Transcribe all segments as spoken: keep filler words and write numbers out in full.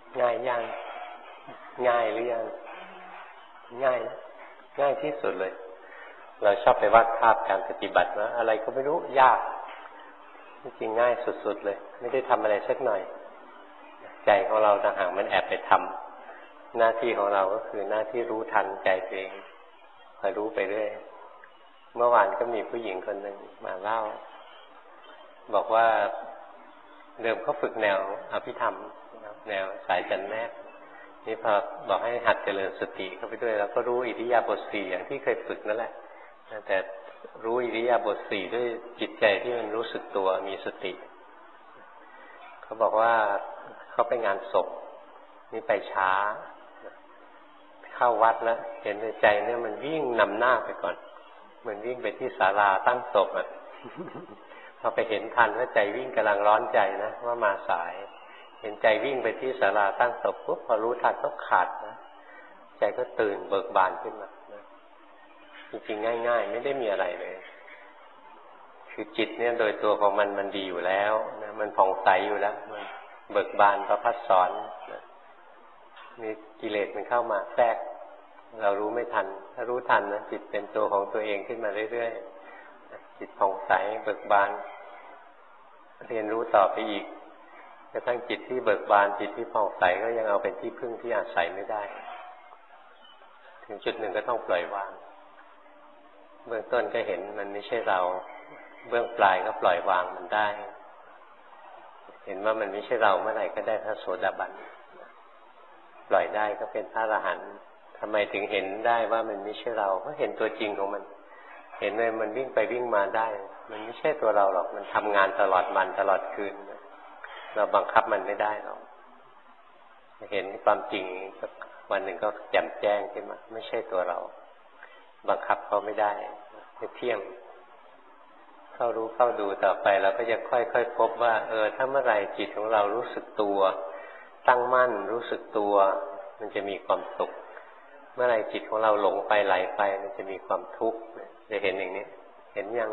ง่ายยังง่ายหรือยังง่ายนะง่ายที่สุดเลยเราชอบไปวาดภาพการปฏิบัติว่าอะไรก็ไม่รู้ยากจริงง่ายสุดๆเลยไม่ได้ทำอะไรสักหน่อยใจของเราต่างหากมันแอบไปทำหน้าที่ของเราก็คือหน้าที่รู้ทันใจตัวเองคอยรู้ไปเรื่อยเมื่อวานก็มีผู้หญิงคนหนึ่งมาเล่าบอกว่าเดิมเขาฝึกแนวอภิธรรมแนวสายจันแนกนี่พอบอกให้หัดเจริญสติเข้าไปด้วยแล้วก็รู้อิริยาบถสี่อย่างที่เคยฝึกนั่นแหละแต่รู้อิริยาบถสี่ด้วยจิตใจที่มันรู้สึกตัวมีสติเขาบอกว่าเขาไปงานศพนี่ไปช้าเข้าวัดแล้วเห็นใจเนี่ยมันวิ่งนำหน้าไปก่อนมันวิ่งไปที่ศาลาตั้งศพอ่ะพอไปเห็นทันว่าใจวิ่งกำลังร้อนใจนะว่ามาสายเห็นใจวิ่งไปที่ศาลาตั้งศพปุ๊บพอรู้ทันก็ขาดนะใจก็ตื่นเบิกบานขึ้นมานะจริงๆง่ายๆไม่ได้มีอะไรเลยคือจิตเนี่ยโดยตัวของมันมันดีอยู่แล้วนะมันผ่องใสอยู่แล้วมันเบิกบานประภัสสรนะมีกิเลสมันเข้ามาแทรกเรารู้ไม่ทันถ้ารู้ทันนะจิตเป็นตัวของตัวเองขึ้นมาเรื่อยๆจิตผ่องใสเบิกบานเรียนรู้ต่อไปอีกกระทั่งจิตที่เบิกบานจิตที่ผ่องใสก็ยังเอาเป็นที่พึ่งที่อาศัยไม่ได้ถึงจุดหนึ่งก็ต้องปล่อยวางเบื้องต้นก็เห็นมันไม่ใช่เราเบื้องปลายก็ปล่อยวางมันได้เห็นว่ามันไม่ใช่เราเมื่อไหร่ก็ได้พระโสดาบันปล่อยได้ก็เป็นพระอรหันต์ทำไมถึงเห็นได้ว่ามันไม่ใช่เราเพราะเห็นตัวจริงของมันเห็นเลยมันวิ่งไปวิ่งมาได้มันไม่ใช่ตัวเราหรอกมันทำงานตลอดวันตลอดคืนเราบังคับมันไม่ได้หรอกเห็นความจริงวันหนึ่งก็แจ่มแจ้งขึ้นมาไม่ใช่ตัวเราบังคับเขาไม่ได้ไม่เที่ยงเข้ารู้เข้าดูต่อไปเราก็จะค่อยๆพบว่าเออถ้าเมื่อไหร่จิตของเรารู้สึกตัวตั้งมั่นรู้สึกตัวมันจะมีความสุขเมื่อไหร่จิตของเราหลงไปไหลไปมันจะมีความทุกข์จะเห็นอย่างนี้เห็นยัง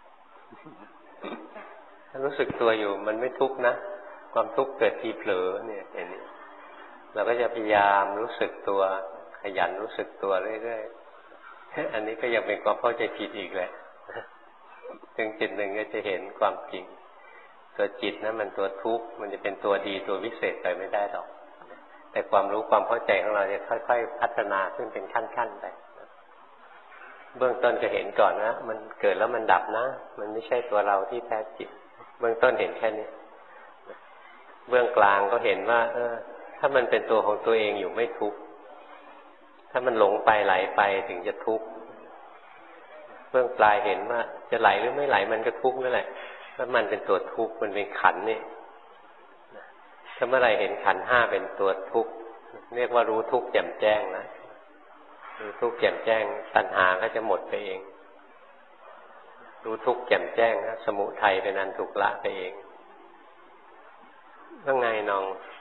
ถ้ารู้สึกตัวอยู่มันไม่ทุกข์นะความทุกข์เกิดทีเผลอเนี่ยเห็นนี้เราก็จะพยายามรู้สึกตัวขยันรู้สึกตัวเรื่อยๆอันนี้ก็ยังเป็นความเข้าใจผิดอีกแหละถึงจิตหนึ่งก็จะเห็นความจริงตัวจิตนะมันตัวทุกข์มันจะเป็นตัวดีตัววิเศษไปไม่ได้หรอกแต่ความรู้ความเข้าใจของเราจะค่อยๆพัฒนาขึ้นเป็นขั้นๆไปเบื้องต้นจะเห็นก่อนนะมันเกิดแล้วมันดับนะมันไม่ใช่ตัวเราที่แท้จริงเบื้องต้นเห็นแค่นี้เบื้องกลางก็เห็นว่าเออถ้ามันเป็นตัวของตัวเองอยู่ไม่ทุกข์ถ้ามันหลงไปไหลไปถึงจะทุกข์เบื้องปลายเห็นว่าจะไหลหรือไม่ไหลมันก็ทุกข์นั่นแหละเพราะมันเป็นตัวทุกข์มันเป็นขันธ์นี่ถ้าเมื่อไรเห็นขันธ์ห้าเป็นตัวทุกข์เรียกว่ารู้ทุกข์แจ่มแจ้งนะรู้ทุกข์แจ่มแจ้งตัณหาก็จะหมดไปเองรู้ทุกข์แจ่มแจ้งนะสมุทัยเป็นอันถูกละไปเองว่าไงน้อง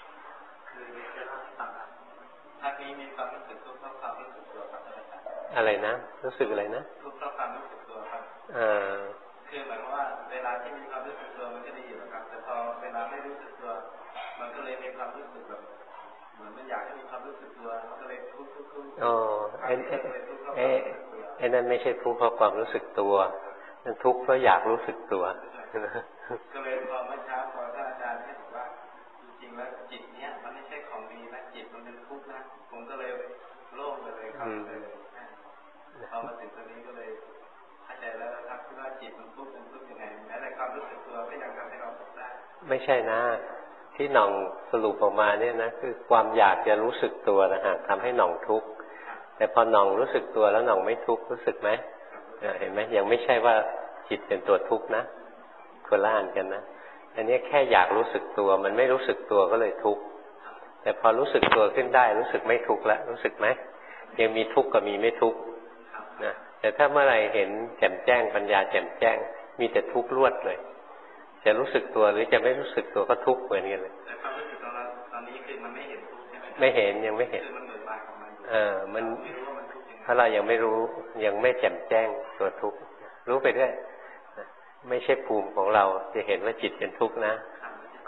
ถ้ามีมีความรู้สึกทุกข์เพราะความรู้สึกตัวครับอะไรนะรู้สึกอะไรนะทุกข์เพราะความรู้สึกตัวครับอ่าคือหมายความว่าเวลาที่มีความรู้สึกตัวมันก็ดีอยู่นะครับแต่พอเวลาไม่รู้สึกตัวมันก็เลยมีความรู้สึกแบบเหมือนมันอยากให้มีความรู้สึกตัวมันก็เลยทุกข์ทุกข์ทุกข์อ๋อไอ้ไอ้ไอ้นั่นไม่ใช่ทุกข์เพราะความรู้สึกตัวนั่นทุกข์เพราะอยากรู้สึกตัวก็เลยพอเมื่อเช้าพอท่านอาจารย์ให้บอกว่าจริงๆแล้วจิตเนี้ยมันไม่ใช่ของดีนะจิตมันเป็นทุกข์นะผมก็เลยโล่งไปเลยครับเลยพอมาถึงตรงนี้ก็เลยเข้าใจแล้วครับที่ว่าจิตมันทุกข์มันทุกข์ยังไงแม้แต่ความรู้สึกตัวก็ยังทำให้เราทุกข์ได้ไม่ใช่นะที่หน่องสรุปออกมาเนี่ยนะคือความอยากจะรู้สึกตัวนะฮะทำให้หน่องทุกข์แต่พอหน่องรู้สึกตัวแล้วหน่องไม่ทุกข์รู้สึกไหมเห็นไหมยังไม่ใช่ว่าจิตเป็นตัวทุกข์นะคนละอันกันนะอันนี้แค่อยากรู้สึกตัวมันไม่รู้สึกตัวก็เลยทุกข์แต่พอรู้สึกตัวขึ้นได้รู้สึกไม่ทุกข์แล้วรู้สึกไหมยังมีทุกข์กับมีไม่ทุกข์นะแต่ถ้าเมื่อไหร่เห็นแจ่มแจ้งปัญญาแจ่มแจ้งมีแต่ทุกข์ล้วนเลยจะรู้สึกตัวหรือจะไม่รู้สึกตัวก็ทุกข์เหมือนกันเลยแต่ความรู้สึกของเราตอนนี้คือมันไม่เห็นทุกข์ใช่ไหมไม่เห็นยังไม่เห็นคือมันเหมือนบาของมันเออมันถ้าเรายังไม่รู้ยังไม่แจ่มแจ้งตัวทุกข์รู้ไปเรื่อยไม่ใช่ภูมิของเราจะเห็นว่าจิตเป็นทุกข์นะข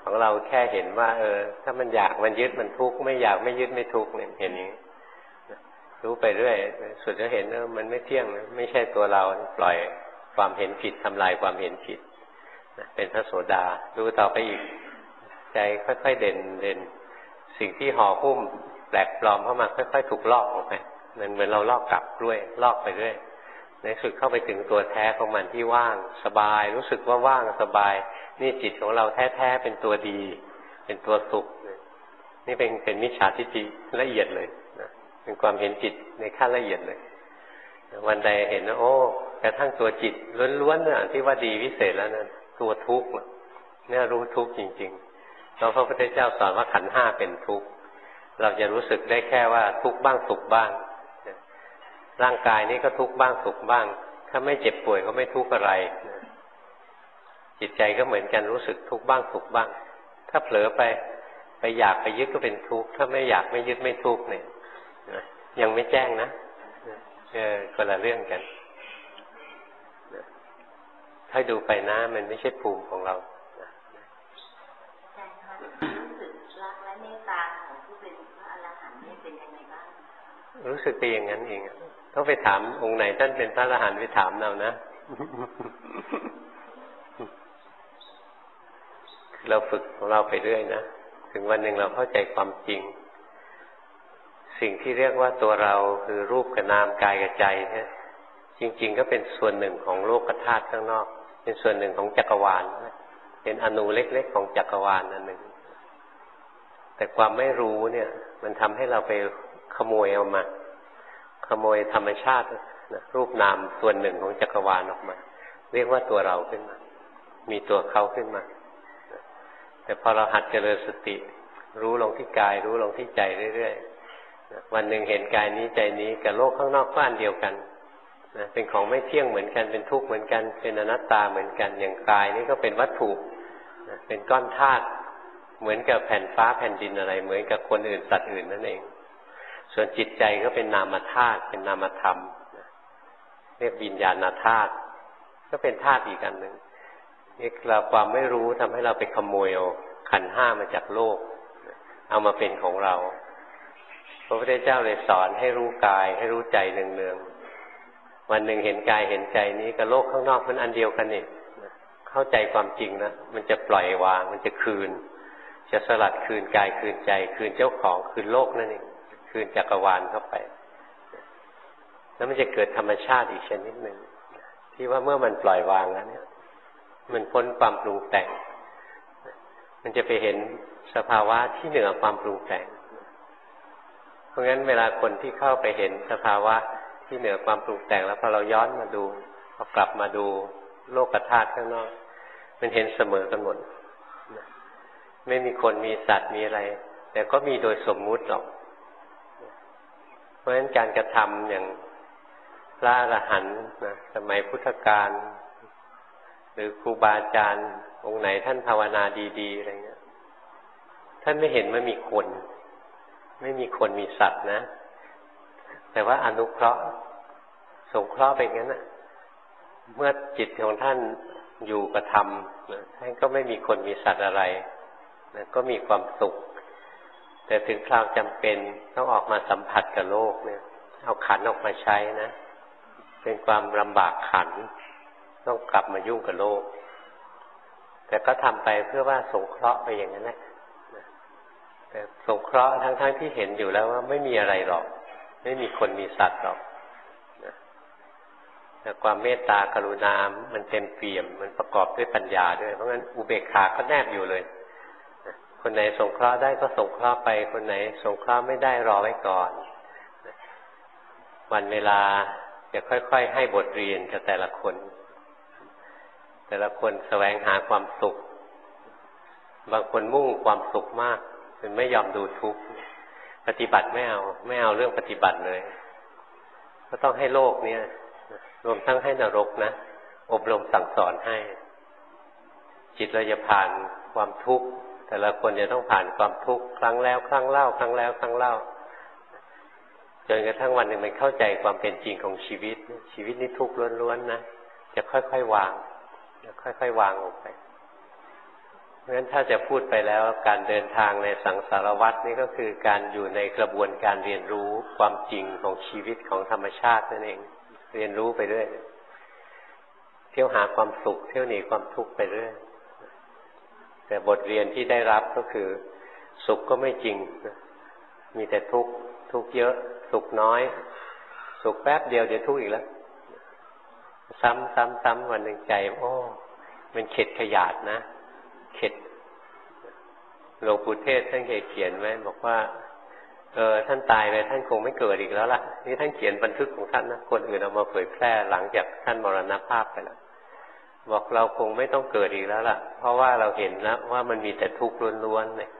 ของเราแค่เห็นว่าเออถ้ามันอยากมันยึดมันทุกข์ไม่อยากไม่ยึดไม่ทุกข์เนี่ยเห็นอย่างนี้รู้ไปเรื่อยสุดจะเห็นว่ามันไม่เที่ยงไม่ใช่ตัวเราปล่อยความเห็นผิดทำลายความเห็นผิดเป็นพระโสดาดูต่อไปอีกใจค่อยๆเด่นเด่นสิ่งที่ห่อหุ้มแปลกปลอมเข้ามาค่อยๆถูกลอกออกไปเหมือนเหมือนเราลอกกลับด้วยลอกไปเรื่อยในสุดเข้าไปถึงตัวแท้ของมันที่ว่างสบายรู้สึกว่าว่างสบายนี่จิตของเราแท้ๆเป็นตัวดีเป็นตัวสุขนี่เป็นเป็นมิจฉาทิฏฐิละเอียดเลยนะเป็นความเห็นจิตในขั้นละเอียดเลยวันใดเห็นว่าโอ้กระทั่งตัวจิตล้วนๆเนี่ยที่ว่าดีวิเศษแล้วนะตัวทุกข์เนี่ยรู้ทุกข์จริงๆเราพระพุทธเจ้าสอนว่าขันธ์ห้าเป็นทุกข์เราจะรู้สึกได้แค่ว่าทุกข์บ้างสุขบ้างร่างกายนี้ก็ทุกข์บ้างสุขบ้างถ้าไม่เจ็บป่วยก็ไม่ทุกข์อะไรจิตใจก็เหมือนกันรู้สึกทุกข์บ้างสุขบ้างถ้าเผลอไปไปอยากไปยึดก็เป็นทุกข์ถ้าไม่อยากไม่ยึดไม่ทุกข์เนี่ยยังไม่แจ้งนะเออคนละเรื่องกันถ้าดูไปนะมันไม่ใช่ภูมิของเรารู้สึกไปอย่างนั้นเองต้องไปถามองค์ไหนท่านเป็นพระอรหันต์ไปถามเรานะ เราฝึกของเราไปเรื่อยนะถึงวันหนึ่งเราเข้าใจความจริงสิ่งที่เรียกว่าตัวเราคือรูปกับนามกายกับใจเนี่ยจริงๆก็เป็นส่วนหนึ่งของโลกธาตุข้างนอกเป็นส่วนหนึ่งของจักรวาลเป็นอนูเล็กๆของจักรวาลอันหนึ่งแต่ความไม่รู้เนี่ยมันทำให้เราไปขโมยเอามาขโมยธรรมชาตินะรูปนามส่วนหนึ่งของจักรวาลออกมาเรียกว่าตัวเราขึ้นมามีตัวเขาขึ้นมาแต่พอเราหัดเจริญสติรู้ลงที่กายรู้ลงที่ใจเรื่อยๆวันหนึ่งเห็นกายนี้ใจนี้กับโลกข้างนอกก็อันเดียวกันนะเป็นของไม่เที่ยงเหมือนกันเป็นทุกข์เหมือนกันเป็นอนัตตาเหมือนกันอย่างกายนี้ก็เป็นวัตถุนะเป็นก้อนธาตุเหมือนกับแผ่นฟ้าแผ่นดินอะไรเหมือนกับคนอื่นสัตว์อื่นนั่นเองส่วนจิตใจก็เป็นนามธาตุเป็นนามธรรมเรียกวิญญาณธาตุก็เป็นธาตุอีกอันหนึ่งนี่เราความไม่รู้ทำให้เราไปขโมยเอาขันธ์ห้ามาจากโลกเอามาเป็นของเราพระพุทธเจ้าเลยสอนให้รู้กายให้รู้ใจเนืองๆวันหนึ่งเห็นกายเห็นใจนี้กับโลกข้างนอกมันอันเดียวกันนี่เข้าใจความจริงนะมันจะปล่อยวางมันจะคืนจะสลัดคืนกายคืนใจคืนเจ้าของคืนโลกนั่นเองคืนจักรวาลเข้าไปแล้วมันจะเกิดธรรมชาติอีกชนิดหนึ่งที่ว่าเมื่อมันปล่อยวางแล้วเนี่ยมันพ้นความปรุงแต่งมันจะไปเห็นสภาวะที่เหนือความปรุงแต่งเพราะงั้นเวลาคนที่เข้าไปเห็นสภาวะที่เหนือความปรุงแต่งแล้วพอเราย้อนมาดูพอกลับมาดูโลกธาตุข้างนอกมันเห็นเสมอกันหมดไม่มีคนมีสัตว์มีอะไรแต่ก็มีโดยสมมุติหรอกเพราะฉะนั้นการกระทำอย่างพระอรหันต์นะสมัยพุทธกาลหรือครูบาอาจารย์องค์ไหนท่านภาวนาดีๆอะไรเงี้ยท่านไม่เห็นว่ามีคนไม่มีคนมีสัตว์นะแต่ว่าอนุเคราะห์สงเคราะห์ไปงั้นนะเมื่อจิตของท่านอยู่กับธรรมนะท่านก็ไม่มีคนมีสัตว์อะไรนะก็มีความสุขแต่ถึงคราวจำเป็นต้องออกมาสัมผัสกับโลกเนี่ยเอาขันออกมาใช้นะเป็นความลำบากขันต้องกลับมายุ่งกับโลกแต่ก็ทำไปเพื่อว่าสงเคราะห์ไปอย่างนั้นแหละแต่สงเคราะห์ทั้งๆ ท, ที่เห็นอยู่แล้วว่าไม่มีอะไรหรอกไม่มีคนมีสัตว์หรอกแต่ความเมตตากรุณามันเต็มเปี่ยมมันประกอบด้วยปัญญาด้วยเพราะงั้นอุเบกขาก็แนบอยู่เลยคนไหนสงเคราะห์ได้ก็สงเคราะห์ไปคนไหนสงเคราะห์ไม่ได้รอไว้ก่อนวันเวลาจะค่อยๆให้บทเรียนกับแต่ละคนแต่ละคนแสวงหาความสุขบางคนมุ่งความสุขมากจนไม่ยอมดูทุกข์ปฏิบัติไม่เอาไม่เอาเรื่องปฏิบัติเลยก็ต้องให้โลกเนี้ยรวมทั้งให้นรกนะอบรมสั่งสอนให้จิตเราจะผ่านความทุกข์แต่ละคนจะต้องผ่านความทุกข์ครั้งแล้วครั้งเล่าครั้งแล้วครั้งเล่าจนกระทั่งวันหนึ่งมันเข้าใจความเป็นจริงของชีวิตชีวิตนี้ทุกข์ล้วนๆนะจะค่อยๆวางจะค่อยๆวางออกไปราะฉะนั้นถ้าจะพูดไปแล้วการเดินทางในสังสารวัฏนี่ก็คือการอยู่ในกระบวนการเรียนรู้ความจริงของชีวิตของธรรมชาตินั่นเองเรียนรู้ไปเรื่อยเที่ยวหาความสุขเที่ยวหนีความทุกข์ไปเรื่อยแต่บทเรียนที่ได้รับก็คือสุขก็ไม่จริงมีแต่ทุกข์ทุกข์เยอะสุขน้อยสุขแป๊บเดียวเดี๋ยวทุกข์อีกแล้วซ้ำซ้ำซ้ำวันหนึ่งใจโอ้มันเข็ดขยาดนะเข็ดหลวงปู่เทศท่านเคยเขียนไว้บอกว่าเออท่านตายไปท่านคงไม่เกิดอีกแล้วล่ะนี่ท่านเขียนบันทึกของท่านนะคนอื่นเอามาเผยแพร่หลังจากท่านมรณภาพไปแล้วบอกเราคงไม่ต้องเกิดอีกแล้วล่ะเพราะว่าเราเห็นแล้วว่ามันมีแต่ทุกข์ล้วนๆเนี่ย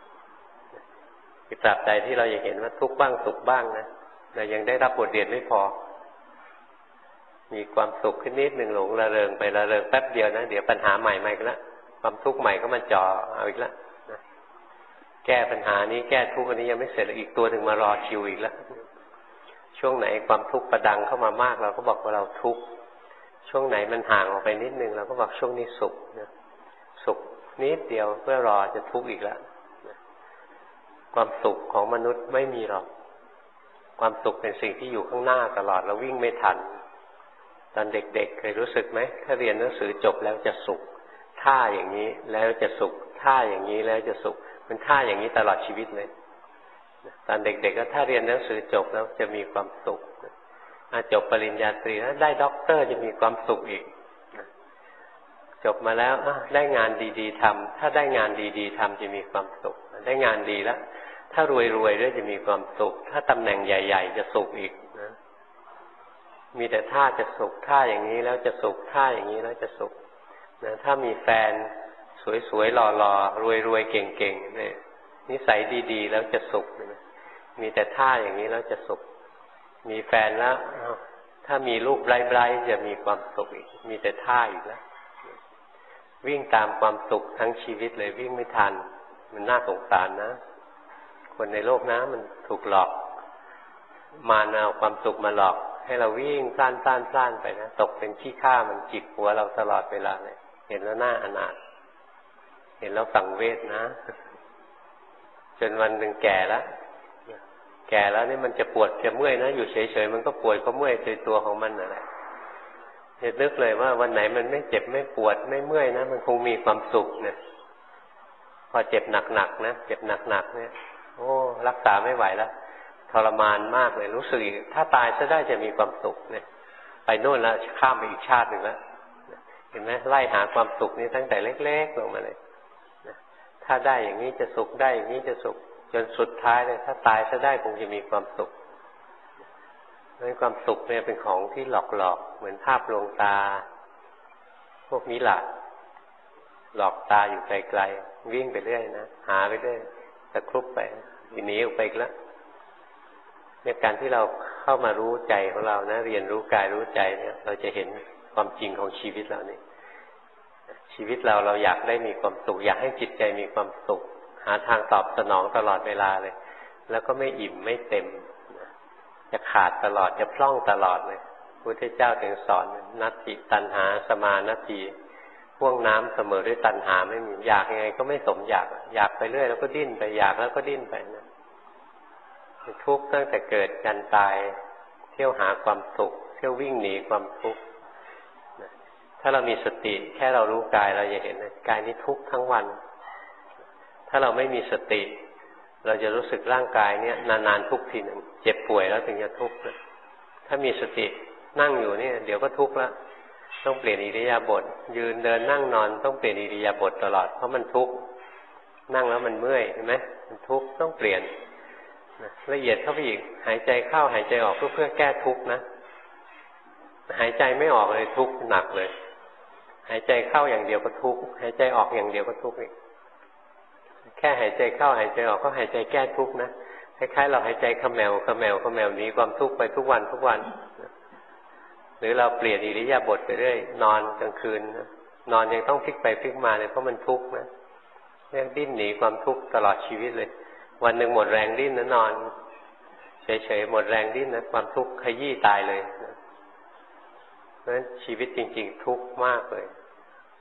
ตราบใดที่เรายังเห็นว่าทุกข์บ้างสุขบ้างนะเรายังได้รับบทเรียนไม่พอมีความสุขขึ้นนิดหนึ่งหลงระเริงไประเริงแป๊บเดียวนะเดี๋ยวปัญหาใหม่มาอีกแล้วความทุกข์ใหม่ก็มาจ่อเอาอีกแล้วนะแก้ปัญหานี้แก้ทุกข์อันนี้ยังไม่เสร็จอีกตัวหนึ่งมารอคิวอีกแล้วช่วงไหนความทุกข์ประดังเข้ามามากเราก็บอกว่าเราทุกข์ช่วงไหนมันห่างออกไปนิดนึงเราก็บอกช่วงนี้สุขนะสุขนิดเดียวเพื่อรอจะทุกข์อีกแล้วความสุขของมนุษย์ไม่มีหรอกความสุขเป็นสิ่งที่อยู่ข้างหน้าตลอดเราวิ่งไม่ทันตอนเด็กๆ เ, เคยรู้สึกไหมถ้าเรียนหนังสือจบแล้วจะสุขท่าอย่างนี้แล้วจะสุขท่าอย่างนี้แล้วจะสุขเป็นท่าอย่างนี้ตลอดชีวิตเลยตอนเด็กๆ ก็ถ้าเรียนหนังสือจบแล้วจะมีความสุขจบปริญญาตรีแล้วได้ด็อกเตอร์จะมีความสุขอีกจบมาแล้วได้งานดีๆทำถ้าได้งานดีๆทำจะมีความสุขได้งานดีแล้วถ้ารวยๆด้วยจะมีความสุขถ้าตำแหน่งใหญ่ๆจะสุขอีกนะมีแต่ท่าจะสุขท่าอย่างนี้แล้วจะสุขท่าอย่างนี้แล้วจะสุขนะถ้ามีแฟนสวยๆหล่อๆรวยๆเก่งๆเนี่ยนิสัยดีๆแล้วจะสุขนะมีแต่ท่าอย่างนี้แล้วจะสุขมีแฟนแล้วถ้ามีลูกไร้ๆจะมีความสุขอีกมีแต่ท่าอีกแล้ววิ่งตามความสุขทั้งชีวิตเลยวิ่งไม่ทันมันน่าสงสารนะคนในโลกนะมันถูกหลอกมาเอาความสุขมาหลอกให้เราวิ่งพล่านพล่านพล่านไปนะตกเป็นขี้ข้ามันจิกหัวเราตลอดเวลาเลยเห็นแล้วน่าอนาถเห็นแล้วสังเวชนะจนวันหนึ่งแก่แล้วแก่แล้วนี่มันจะปวดจะเมื่อยนะอยู่เฉยๆมันก็ปวดก็เมื่อยโดยตัวของมันนั่นแหละเห็นนึกเลยว่าวันไหนมันไม่เจ็บไม่ปวดไม่เมื่อยนะมันคงมีความสุขเนี่ยพอเจ็บหนักๆนะเจ็บหนักๆเนี่ยโอ้รักษาไม่ไหวแล้วทรมานมากเลยรู้สึกถ้าตายซะได้จะมีความสุขเนี่ยไปโน่นแล้วข้ามไปอีกชาติหนึ่งแล้วเห็นไหมไล่หาความสุขนี้ตั้งแต่เล็กๆลงมาเลยถ้าได้อย่างนี้จะสุขได้อย่างนี้จะสุขจนสุดท้ายเลยถ้าตายซะได้คงจะมีความสุขเพราะความสุขเนี่ยเป็นของที่หลอกๆเหมือนภาพลวงตาพวกนี้หละหลอกตาอยู่ไกลๆวิ่งไปเรื่อยนะหาไปเรื่อยตะครุบไปหนีออกไปอีกแล้วเนี่ยการที่เราเข้ามารู้ใจของเรานะเรียนรู้กายรู้ใจเนี่ยเราจะเห็นความจริงของชีวิตเราเนี่ยชีวิตเราเราอยากได้มีความสุขอยากให้จิตใจมีความสุขหาทางตอบสนองตลอดเวลาเลยแล้วก็ไม่อิ่มไม่เต็มจะขาดตลอดจะพร่องตลอดเลยพระพุทธเจ้าถึงสอนนัตติตัณหาสมานัตติพ่วงน้ำเสมอด้วยตัณหาไม่มีอยากยังไงก็ไม่สมอยากอยากไปเรื่อยแล้วก็ดิ้นไปอยากแล้วก็ดิ้นไปนะทุกข์ตั้งแต่เกิดจนตายเที่ยวหาความสุขเที่ยววิ่งหนีความทุกข์ถ้าเรามีสติแค่เรารู้กายเราจะเห็นนะกายนี้ทุกข์ทั้งวันถ้าเราไม่มีสติเราจะรู้สึกร่างกายเนี้ยนานๆทุกทีหนึ่งเจ็บป่วยแล้วถึงจะทุกข์นะถ้ามีสตินั่งอยู่นี่เดี๋ยวก็ทุกข์แล้วต้องเปลี่ยนอิริยาบถยืนเดินนั่งนอนต้องเปลี่ยนอิริยาบถตลอดเพราะมันทุกข์นั่งแล้วมันเมื่อยเห็นไหมมันทุกข์ต้องเปลี่ยนละเอียดเข้าไปอีกหายใจเข้าหายใจออกเพื่อเพื่อแก้ทุกข์นะหายใจไม่ออกเลยทุกข์หนักเลยหายใจเข้าอย่างเดียวก็ทุกข์หายใจออกอย่างเดียวก็ทุกข์อีกแค่หายใจเข้าหายใจออกก็หายใจแก้ทุกข์นะคล้ายๆเราหายใจเขมวเขมวเขมวหนีความทุกข์ไปทุกวันทุกวันหรือเราเปลี่ยนอิริยาบถไปเรื่อยนอนกลางคืนนอนยังต้องพลิกไปพลิกมาเลยเพราะมันทุกข์นะเรียกดิ้นหนีความทุกข์ตลอดชีวิตเลยวันหนึ่งหมดแรงดิ้นนะนอนเฉยๆหมดแรงดิ้นนะความทุกข์ขยี้ตายเลยนะเพราะฉะนั้นชีวิตจริงๆทุกข์มากเลย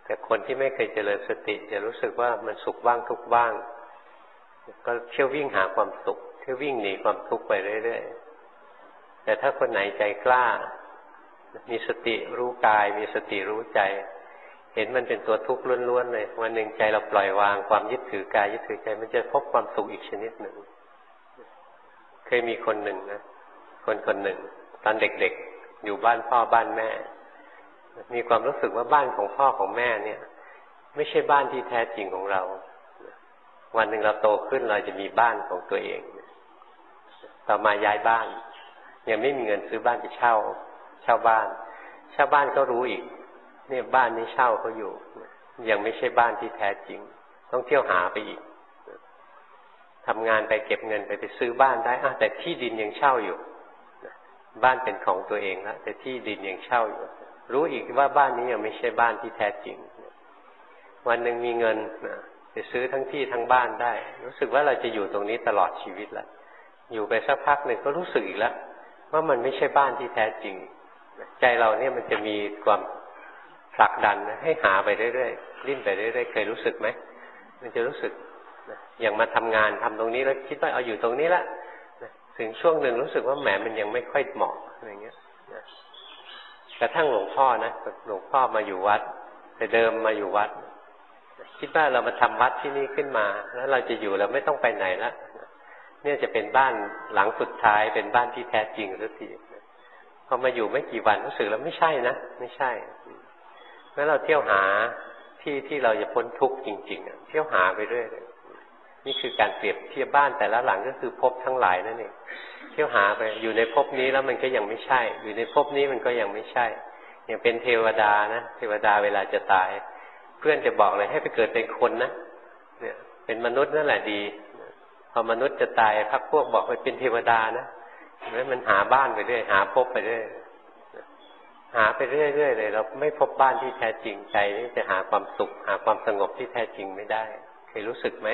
แต่คนที่ไม่เคยเจริญสติจะรู้สึกว่ามันสุขบ้างทุกข์บ้างก็เที่ยววิ่งหาความสุขเที่ยววิ่งหนีความทุกข์ไปเรื่อยๆแต่ถ้าคนไหนใจกล้ามีสติรู้กายมีสติรู้ใจเห็นมันเป็นตัวทุกข์ล้วนๆเลยวันหนึ่งใจเราปล่อยวางความยึดถือกายยึดถือใจมันจะพบความสุขอีกชนิดหนึ่งเคยมีคนหนึ่งนะคนคนหนึ่งตอนเด็กๆอยู่บ้านพ่อบ้านแม่มีความรู้สึกว่าบ้านของพ่อของแม่เนี่ยไม่ใช่บ้านที่แท้จริงของเราวันหนึ่งเราโตขึ้นเราจะมีบ้านของตัวเองต่อมาย้ายบ้านยังไม่มีเงินซื้อบ้านจะเช่าเช่าบ้านเช่าบ้านก็รู้อีกเนี่ยบ้านนี้เช่าเขาอยู่ยังไม่ใช่บ้านที่แท้จริงต้องเที่ยวหาไปอีกทำงานไปเก็บเงินไปไปซื้อบ้านได้อ่ะแต่ที่ดินยังเช่าอยู่บ้านเป็นของตัวเองแล้วแต่ที่ดินยังเช่าอยู่รู้อีกว่าบ้านนี้ยังไม่ใช่บ้านที่แท้จริงวันหนึ่งมีเงินจะซื้อทั้งที่ทั้งบ้านได้รู้สึกว่าเราจะอยู่ตรงนี้ตลอดชีวิตแล้วอยู่ไปสักพักหนึ่งก็รู้สึกอีกแล้วว่ามันไม่ใช่บ้านที่แท้จริงใจเราเนี่ยมันจะมีความผลักดันให้หาไปเรื่อยๆดิ้นไปเรื่อยๆเคยรู้สึกไหมมันจะรู้สึกอย่างมาทำงานทำตรงนี้แล้วคิดว่าเอาอยู่ตรงนี้ละถึงช่วงหนึ่งรู้สึกว่าแหมมันยังไม่ค่อยเหมาะอะไรเงี้ยกระทั่งหลวงพ่อนะหลวงพ่อมาอยู่วัดแต่เดิมมาอยู่วัดคิดว่าเรามาทำวัดที่นี่ขึ้นมาแล้วเราจะอยู่เราไม่ต้องไปไหนละเนี่ยจะเป็นบ้านหลังสุดท้ายเป็นบ้านที่แท้จริงสักทีพอมาอยู่ไม่กี่วันรู้สึกแล้วไม่ใช่นะไม่ใช่แล้วเราเที่ยวหาที่ที่เราจะพ้นทุกข์จริงๆเที่ยวหาไปเรื่อยเลยนี่คือการเปรียบเทียบบ้านแต่ละหลังก็คือภพทั้งหลายนั่นเองเที่ยวหาไปอยู่ในภพนี้แล้วมันก็ยังไม่ใช่อยู่ในภพนี้มันก็ยังไม่ใช่อย่างเป็นเทวดานะเทวดาเวลาจะตายเพื่อนจะบอกเลยให้ไปเกิดเป็นคนนะเนี่ยเป็นมนุษย์นั่นแหละดีพอมนุษย์จะตายพรรคพวกบอกไปเป็นเทวดานะแล้วมันหาบ้านไปเรื่อยหาภพไปเรื่อยหาไปเรื่อยๆเลยเราไม่พบบ้านที่แท้จริงใจนี่จะหาความสุขหาความสงบที่แท้จริงไม่ได้เคยรู้สึกไหม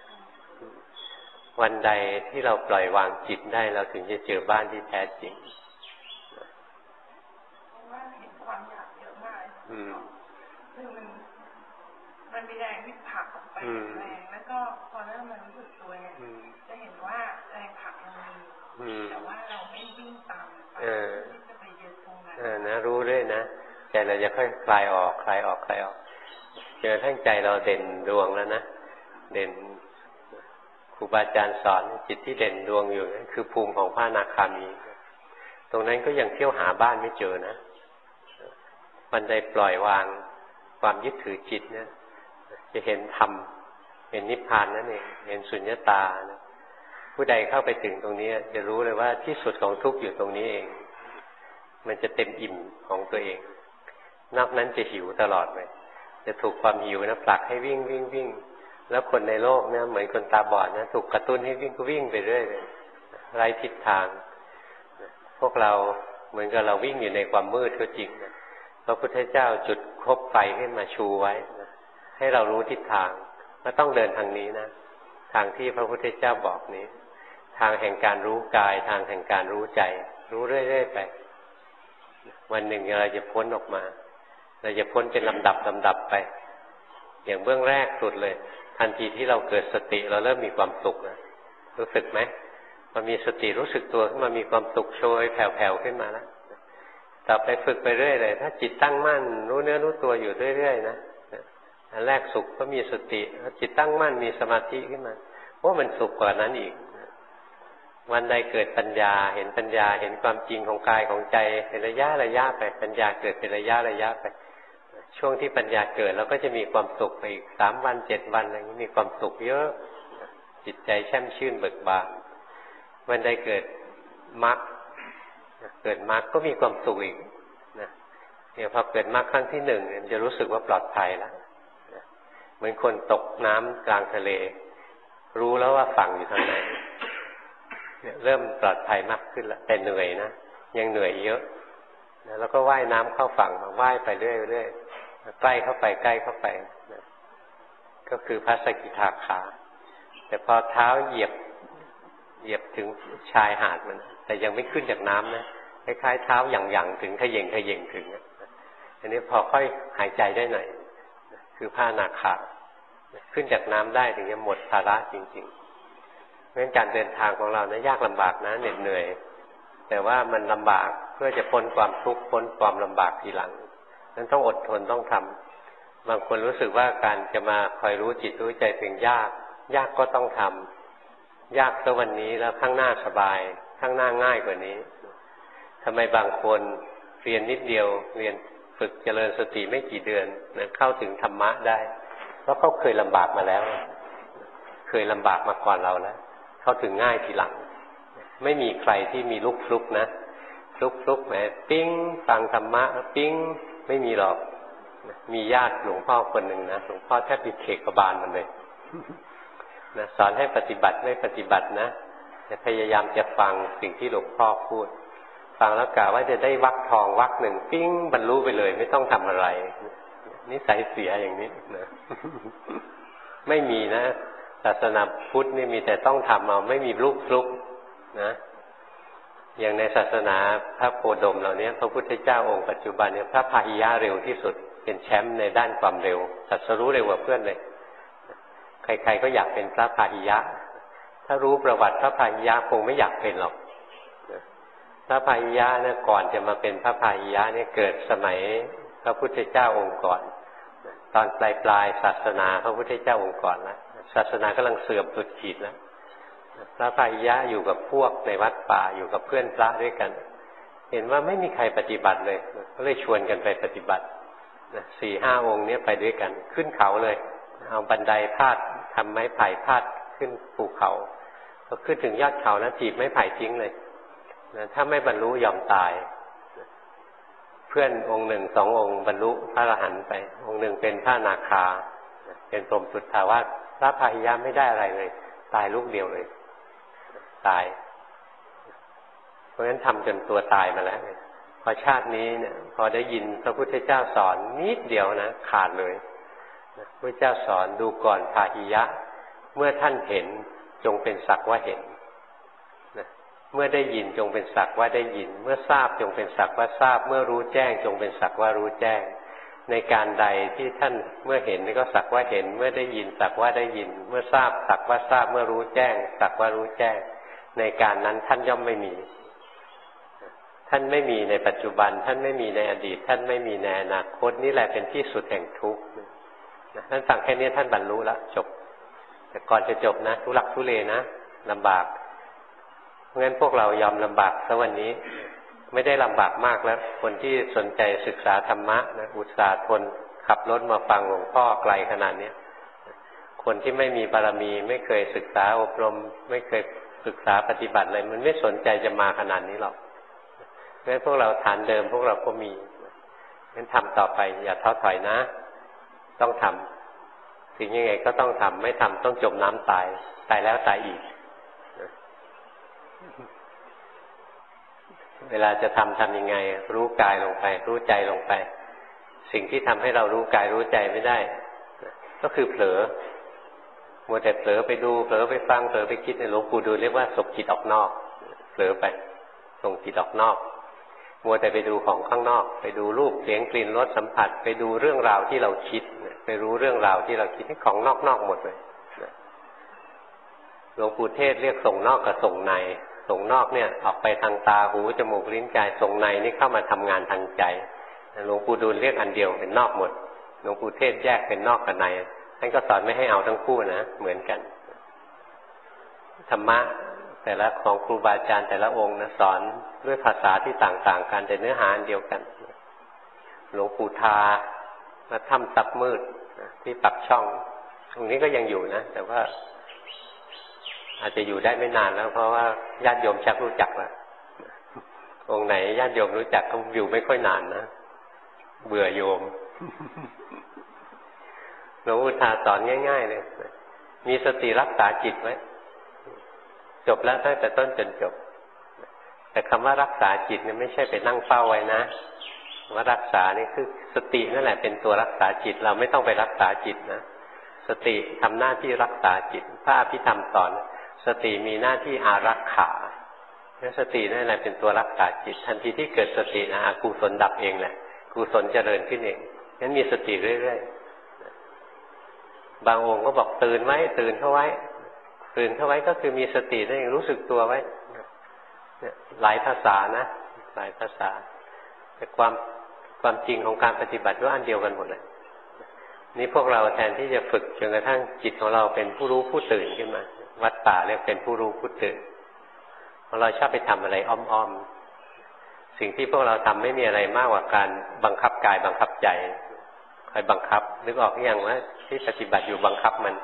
วันใดที่เราปล่อยวางจิตได้เราถึงจะเจอบ้านที่แท้จริงว่าเห็นความอยากเยอะมากซึ่งมันมันมีแรงที่ผลักออกไปแรงแล้วก็พอเริ่มมันรู้สึกตัวเนี่ยจะเห็นว่าแรงผลักมันมีแต่ว่าเราไม่วิ่งตามไปที่จะไปยึดตรงนั้นเออนะรู้ด้วยนะใจเราจะค่อยคลายออกคลายออกคลายออกเจอทั้งใจเราเด่นดวงแล้วนะเด่นครูบาอาจารย์สอนจิตที่เด่นดวงอยู่นั่นคือภูมิของพระอนาคามีตรงนั้นก็ยังเที่ยวหาบ้านไม่เจอนะวันใดปล่อยวางความยึดถือจิตเนี่ยจะเห็นธรรมเห็นนิพพานนั่นเองเห็นสุญญตานะผู้ใดเข้าไปถึงตรงนี้จะรู้เลยว่าที่สุดของทุกข์อยู่ตรงนี้เองมันจะเต็มอิ่มของตัวเองนอกนั้นจะหิวตลอดเลยจะถูกความหิวนะผลักให้วิ่งวิ่งวิ่งแล้วคนในโลกเนี่ยเหมือนคนตาบอดนะถูกกระตุ้นให้วิ่งก็วิ่งไปเรื่อยเลยไร้ทิศทางพวกเราเหมือนกับเราวิ่งอยู่ในความมืดก็จริงนะพระพุทธเจ้าจุดคบไฟขึ้นมาชูไว้นะให้เรารู้ทิศทางว่าต้องเดินทางนี้นะทางที่พระพุทธเจ้าบอกนี้ทางแห่งการรู้กายทางแห่งการรู้ใจรู้เรื่อยๆไปวันหนึ่งเราจะพ้นออกมาเราจะพ้นเป็นลำดับลำดับไปอย่างเบื้องแรกสุดเลยทันทีที่เราเกิดสติเราเริ่มมีความสุขนะรู้สึกไหมพอมีสติรู้สึกตัวขึ้นมามีความสุขโชยแผ่วๆขึ้นมาแล้วต่อไปฝึกไปเรื่อยเลยถ้าจิตตั้งมั่นรู้เนื้อรู้ตัวอยู่เรื่อยๆนะอันแรกสุขก็มีสติถ้าจิตตั้งมั่นมีสมาธิขึ้นมาว่ามันสุขกว่านั้นอีกวันใดเกิดปัญญาเห็นปัญญาเห็นความจริงของกายของใจเป็นระยะระยะไปปัญญาเกิดเป็นระยะระยะไปช่วงที่ปัญญาเกิดเราก็จะมีความสุขไปอีกสามวันเจ็ดวันอะไรนี้มีความสุขเยอะจิตใจแช่มชื่นเบิกบานวันใดเกิดมรรคเกิดมรรคก็มีความสุขอีกนะเนี่ยพอเกิดมรรคครั้งที่หนึ่งจะรู้สึกว่าปลอดภัยแล้วเหมือนคนตกน้ำกลางทะเลรู้แล้วว่าฝั่งอยู่ทางไหนเนี่ยเริ่มปลอดภัยมากขึ้นแล้วแต่เหนื่อยนะยังเหนื่อยเยอะนะแล้วก็ว่ายน้ำเข้าฝั่งมาว่ายไปเรื่อยๆใกล้เข้าไปใกล้เข้าไปนะก็คือพระสกิทาคาแต่พอเท้าเหยียบเหยียบถึงชายหาดมันแต่ยังไม่ขึ้นจากน้ำนะคล้ายๆเท้าหยั่งๆถึงขย่งขย่งถึงอันนี้พอค่อยหายใจได้หน่อยคือพระอนาคาขึ้นจากน้ำได้ถึงจะหมดภาระจริงๆเพราะฉะนั้นการเดินทางของเรานะยากลำบากนะเหน็ดเหนื่อยแต่ว่ามันลำบากเพื่อจะพ้นความทุกข์พ้นความลำบากทีหลังนั้นต้องอดทนต้องทำบางคนรู้สึกว่าการจะมาคอยรู้จิตรู้ใจเป็นยากยากก็ต้องทำยากซะวันนี้แล้วข้างหน้าสบายข้างหน้าง่ายกว่านี้ทำไมบางคนเรียนนิดเดียวเรียนฝึกเจริญสติไม่กี่เดือนนะเข้าถึงธรรมะได้เพราะเขาเคยลำบากมาแล้วเคยลำบากมาก่อนเราแล้วเข้าถึงง่ายทีหลังไม่มีใครที่มีลุกฟลุกนะลุกฟลุกแหมปิ้งฟังธรรมะปิ้งไม่มีหรอกมีญาติหลวงพ่อคนหนึ่งนะหลวงพ่อแทบติดเขกบาลมันเลยนะสอนให้ปฏิบัติไม่ปฏิบัตินะแต่พยายามจะฟังสิ่งที่หลวงพ่อพูดฟังแล้วกะว่าจะได้วรรคทองวรรคหนึ่งปิ้งบรรลุไปเลยไม่ต้องทำอะไรนิสัยเสียอย่างนี้นะไม่มีนะศาสนาพุทธนี่มีแต่ต้องทำเอาไม่มีลุกฟลุกนะอย่างในศาสนาพระโคดมเหล่านี้พระพุทธเจ้าองค์ปัจจุบันเนี่ยพระพาหิยะเร็วที่สุดเป็นแชมป์ในด้านความเร็วตรัสรู้เร็วกว่าเพื่อนเลยใครๆก็อยากเป็นพระพาหิยะถ้ารู้ประวัติพระพาหิยะคงไม่อยากเป็นหรอกพระพาหิยะเนี่ยก่อนจะมาเป็นพระพาหิยะเนี่ยเกิดสมัยพระพุทธเจ้าองค์ก่อนตอนปลายปลายศาสนาพระพุทธเจ้าองค์ก่อนนะศาสนากำลังเสื่อมสุดขีดแล้วพระพาหิยะอยู่กับพวกในวัดป่าอยู่กับเพื่อนพระด้วยกันเห็นว่าไม่มีใครปฏิบัติเลยก็เลยชวนกันไปปฏิบัติสี่ห้าองค์นี้ไปด้วยกันขึ้นเขาเลยเอาบันไดพาดทำไม้ไผ่พาดขึ้นภูเขาพอขึ้นถึงยอดเขานะถีบไม้ไผ่ทิ้งเลยนะถ้าไม่บรรลุยอมตายเพื่อนองค์หนึ่งสององค์บรรลุพระอรหันต์ไปองค์หนึ่งเป็นพระอนาคาเป็นพรหมสุทธาวาสพระพาหิยะไม่ได้อะไรเลยตายลูกเดียวเลยตายเพราะฉะนั้นทำจนตัวตายมาแล้วพอชาตินี้เนี่ยพอได้ยินพระพุทธเจ้าสอนนิดเดียวนะขาดเลยพระเจ้าสอนดูก่อนพาหิยะเมื่อท่านเห็นจงเป็นสักว่าเห็นนะเมื่อได้ยินจงเป็นสักว่าได้ยินเมื่อทราบจงเป็นสักว่าทราบเมื่อรู้แจ้งจงเป็นสักว่ารู้แจ้งในการใดที่ท่านเมื่อเห็นก็สักว่าเห็นเมื่อได้ยินสักว่าได้ยินเมื่อทราบสักว่าทราบเมื่อรู้แจ้งสักว่ารู้แจ้งในการนั้นท่านย่อมไม่มีท่านไม่มีในปัจจุบันท่านไม่มีในอดีตท่านไม่มีในอนาคตนี่แหละเป็นที่สุดแห่งทุกข์ท่านสั่งแค่นี้ท่านบรรลุแล้วจบแต่ก่อนจะจบนะทุลักทุเลนะลำบากเพราะงั้นพวกเรายอมลำบากซะวันนี้ไม่ได้ลำบากมากแล้วคนที่สนใจศึกษาธรรมะนะอุตส่าห์ทนขับรถมาฟังหลวงพ่อไกลขนาดนี้คนที่ไม่มีบารมีไม่เคยศึกษาอบรมไม่เคยศึกษาปฏิบัติอะไรมันไม่สนใจจะมาขนาดนี้หรอกเพราะฉะนั้นพวกเราฐานเดิมพวกเราก็มีงั้นทำต่อไปอย่าท้อถอยนะต้องทำสิ่งยังไงก็ต้องทำไม่ทำต้องจมน้ำตายตายแล้วตายอีกเวลาจะทำทำยังไงรู้กายลงไปรู้ใจลงไปสิ่งที่ทำให้เรารู้กายรู้ใจไม่ได้ก็คือเผลอมัวแต่เผลอไปดูเผลอไปฟังเผลอไปคิดในหลวงปู่ดูเรียกว่าส่งจิตออกนอกเผลอไปส่งจิตออกนอกมัวแต่ไปดูของข้างนอกไปดูรูปเสียงกลิ่นรสสัมผัสไปดูเรื่องราวที่เราคิดไปรู้เรื่องราวที่เราคิดให้ของนอกๆหมดเลยหลวงปู่เทศเรียกส่งนอกกับส่งในส่งนอกเนี่ยออกไปทางตาหูจมูกลิ้นกายส่งในนี่เข้ามาทำงานทางใจหลวงปู่ดูลเรียกอันเดียวเป็นนอกหมดหลวงปู่เทศแยกเป็นนอกกับในท่านก็สอนไม่ให้เอาทั้งคู่นะเหมือนกันธรรมะแต่ละของครูบาอาจารย์แต่ละองค์นะสอนด้วยภาษาที่ต่างๆกันแต่เนื้อหาอันเดียวกันหลวงปู่ทามาถ้ำซับมืดที่ปักช่องตรงนี้ก็ยังอยู่นะแต่ว่าอาจจะอยู่ได้ไม่นานแล้วเพราะว่าญาติโยมชักรู้จักแล้วองค์ไหนญาติโยมรู้จักก็อยู่ไม่ค่อยนานนะเบื่อโยมหลวงปู่ทาสอนง่ายๆเลยมีสติรักษาจิตไว้จบแล้วตั้งแต่ต้นจนจบแต่คำว่ารักษาจิตเนี่ยไม่ใช่ไปนั่งเฝ้าไว้นะว่ารักษานี่คือสตินั่นแหละเป็นตัวรักษาจิตเราไม่ต้องไปรักษาจิตนะสติทำหน้าที่รักษาจิตพระอภิธรรมสอนสติมีหน้าที่อารักขาและสตินั่นแหละเป็นตัวรักษาจิตทันทีที่เกิดสตินะอกุศลดับเองแหละกุศลเจริญขึ้นเองงั้นมีสติเรื่อยๆบางองค์ก็บอกตื่นไว้ตื่นเข้าไว้ตื่นเข้าไว้ก็คือมีสตินั่นเองรู้สึกตัวไว้หลายภาษานะหลายภาษาแต่ความความจริงของการปฏิบัติก็อันเดียวกันหมดเลยนี่พวกเราแทนที่จะฝึกจนกระทั่งจิตของเราเป็นผู้รู้ผู้ตื่นขึ้นมาวัดป่าเรียกเป็นผู้รู้ผู้ตื่นพอเราชอบไปทำอะไรอ้อมๆสิ่งที่พวกเราทำไม่มีอะไรมากกว่าการบังคับกายบังคับใจคอยบังคับนึกออกหรือยังว่าที่ปฏิบัติอยู่บังคับมัน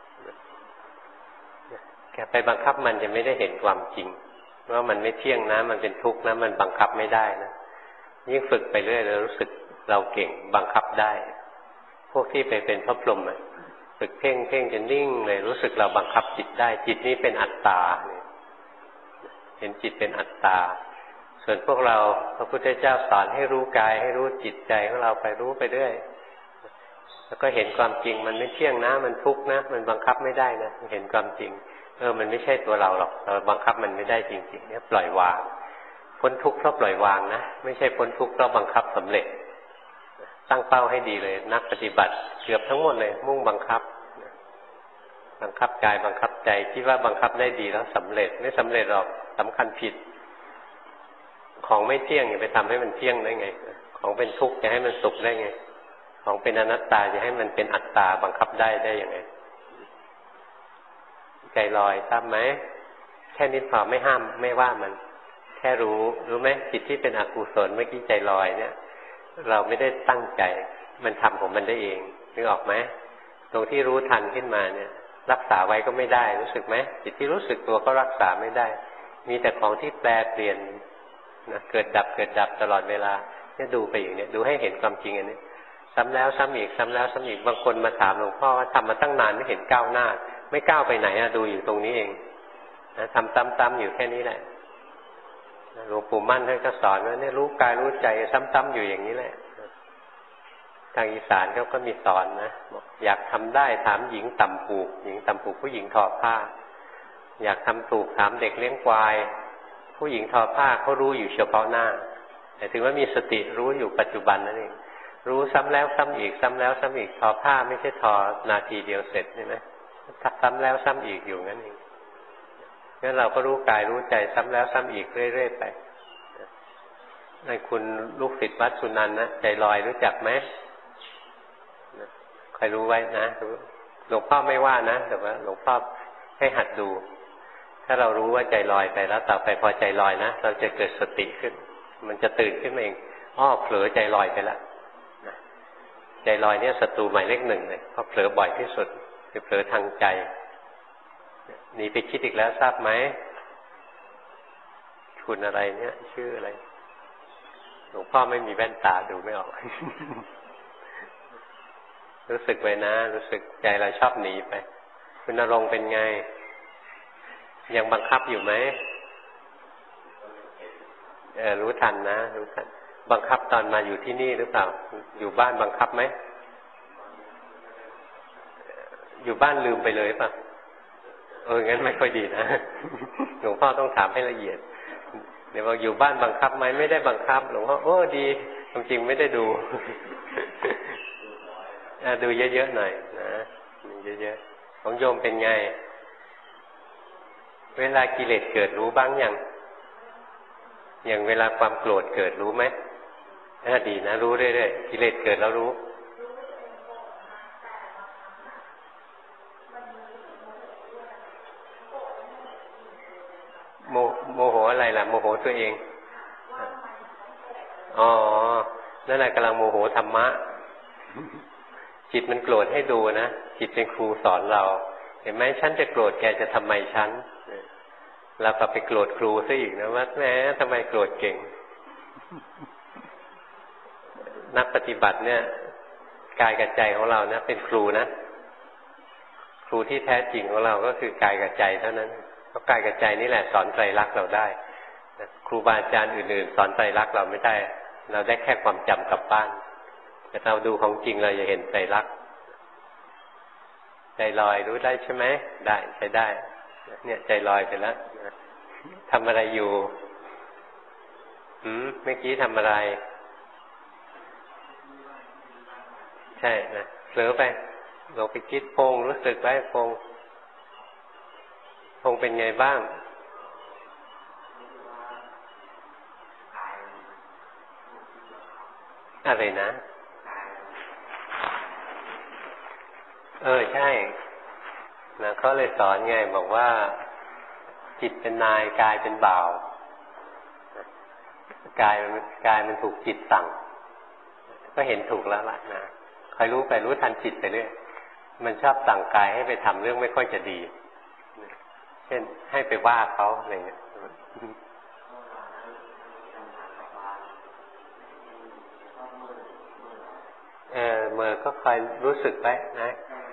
แค่ไปบังคับมันจะไม่ได้เห็นความจริงว่ามันไม่เที่ยงนะมันเป็นทุกข์นะมันบังคับไม่ได้นะยิ่งฝึกไปเรื่อยเรารู้สึกเราเก่งบังคับได้พวกที่ไปเป็นพระพรหมอ่ะฝึกเพ่งเพ่งจนนิ่งเลยรู้สึกเราบังคับจิตได้จิตนี้เป็นอัตตาเห็นจิตเป็นอัตตาส่วนพวกเราพระพุทธเจ้าสอนให้รู้กายให้รู้จิตใจของเราไปรู้ไปเรื่อยแล้วก็เห็นความจริงมันไม่เที่ยงนะมันทุกข์นะมันบังคับไม่ได้นะเห็นความจริงเออมันไม่ใช่ตัวเราหรอกเราบังคับมันไม่ได้จริงๆเนี่ยปล่อยวางพ้นทุกข์เพราะปล่อยวางนะไม่ใช่พ้นทุกข์เพราะบังคับสำเร็จตั้งเป้าให้ดีเลยนักปฏิบัติเกือบทั้งหมดเลยมุ่งบังคับบังคับกายบังคับใจคิดว่าบังคับได้ดีแล้วสำเร็จไม่สำเร็จหรอกสำคัญผิดของไม่เที่ยงอย่าไปทำให้มันเที่ยงได้ไงของเป็นทุกข์จะให้มันสุขได้ไงของเป็นอนัตตาจะให้มันเป็นอัตตาบังคับได้ได้ยังไงใจลอยทราบไหมแค่นี้พอไม่ห้ามไม่ว่ามันแค่รู้รู้ไหมจิตที่เป็นอกุศลเมื่อกี้ใจลอยเนี่ยเราไม่ได้ตั้งใจมันทำของมันได้เองนึกออกไหมตรงที่รู้ทันขึ้นมาเนี่ยรักษาไว้ก็ไม่ได้รู้สึกไหมจิตที่รู้สึกตัวก็รักษาไม่ได้มีแต่ของที่แปรเปลี่ยนนะเกิดดับเกิดดับตลอดเวลาเนี่ยดูไปอย่างนี้ดูให้เห็นความจริงอันนี้ซ้ำแล้วซ้ำอีกซ้ำแล้วซ้ำอีกบางคนมาถามหลวงพ่อว่าทำมาตั้งนานไม่เห็นก้าวหน้าไม่ก้าวไปไหนอะดูอยู่ตรงนี้เองนะทำซ้ำๆอยู่แค่นี้แหละหลวงปู่มั่นท่านก็สอนว่าเนี่ยรู้กายรู้ใจซ้ำๆอยู่อย่างนี้แหละทางอีสานเขาก็มีสอนนะบอกอยากทำได้ถามหญิงต่ำผูกหญิงต่ำผูกผู้หญิงทอผ้าอยากทำถูกถามเด็กเลี้ยงควายผู้หญิงทอผ้าเขารู้อยู่เฉพาะหน้าแต่ถึงว่ามีสติรู้อยู่ปัจจุบันนั่นเองรู้ซ้ำแล้วซ้ำอีกซ้ำแล้วซ้ำอีกทอผ้าไม่ใช่ทอนาทีเดียวเสร็จใช่ไหมซ้ำแล้วซ้ำอีกอยู่งั้นเองงั้นเราก็รู้กายรู้ใจซ้ำแล้วซ้ำอีกเรื่อยๆไปในคุณลูกศิษย์วัดสุนันท์นะใจลอยรู้จักไหมใครรู้ไว้นะหลวงพ่อไม่ว่านะแต่ว่าหลวงพ่อให้หัดดูถ้าเรารู้ว่าใจลอยไปแล้วต่อไปพอใจลอยนะเราจะเกิดสติขึ้นมันจะตื่นขึ้นมาเองอ้อเผลอใจลอยไปแล้วใจลอยเนี่ยศัตรูหมายเลขหนึ่งเลยเพราะเผลอบ่อยที่สุดคือเผลอทางใจหนีไปคิดอีกแล้วทราบไหมคุณอะไรเนี่ยชื่ออะไรหลวงพ่อไม่มีแว่นตาดูไม่ออก รู้สึกไปนะรู้สึกใจเราชอบหนีไปคุณณรงค์เป็นไงยังบังคับอยู่ไหมเออรู้ทันนะรู้ทันบังคับตอนมาอยู่ที่นี่หรือเปล่าอยู่บ้านบังคับไหมอยู่บ้านลืมไปเลยป่ะเอองั้นไม่ค่อยดีนะหลวงพ่อต้องถามให้ละเอียดเดี๋ยวบอกอยู่บ้านบังคับไหมไม่ได้บังคับหลวงพ่อโอ้ดีความจริงไม่ได้ดู ดูเยอะๆหน่อยนะเยอะๆของโยมเป็นไงเวลากิเลสเกิดรู้บ้างยังอย่างเวลาความโกรธเกิดรู้ไหมน่าดีนะรู้เรื่อยๆกิเลสเกิดแล้วรู้โมโมโหอะไรล่ะโมโหตัวเองอ๋อนั่นแหละกำลังโมโหธรรมะจิตมันโกรธให้ดูนะจิตเป็นครูสอนเราเห็นไหมฉันจะโกรธแกจะทำไมฉันเรากลับไปโกรธครูซะอีกนะว่าแหมทำไมโกรธเก่งนักปฏิบัติเนี่ยกายกับใจของเรานะเป็นครูนะครูที่แท้จริงของเราก็คือกายกับใจเท่านั้นเพราะกายกับใจนี่แหละสอนไตรลักษณ์เราได้ครูบาอาจารย์อื่นๆสอนไตรลักษณ์เราไม่ได้เราได้แค่ความจำกลับบ้านแต่เราดูของจริงเราจะเห็นไตรลักษณ์ใจลอยรู้ได้ใช่ไหมได้ใช้ได้เนี่ยใจลอยไปแล้วทำอะไรอยู่หืมเมื่อกี้ทำอะไรใช่นะเผลอไปเราไปคิดพงรู้สึกไว้พงพงเป็นไงบ้างอะไรนะเออใช่นะเขาเลยสอนไงบอกว่าจิตเป็นนายกายเป็นบ่าวกายมันกายมันถูกจิตสั่งก็เห็นถูกแล้วล่ะนะคอยรู้ไปรู้ทันจิตไปเรื่อยมันชอบสั่งกายให้ไปทำเรื่องไม่ค่อยจะดีเช่นให้ไปว่าเขาอะไรอย่างเงี้ยเออเมื่อก็คอยรู้สึกไปนะ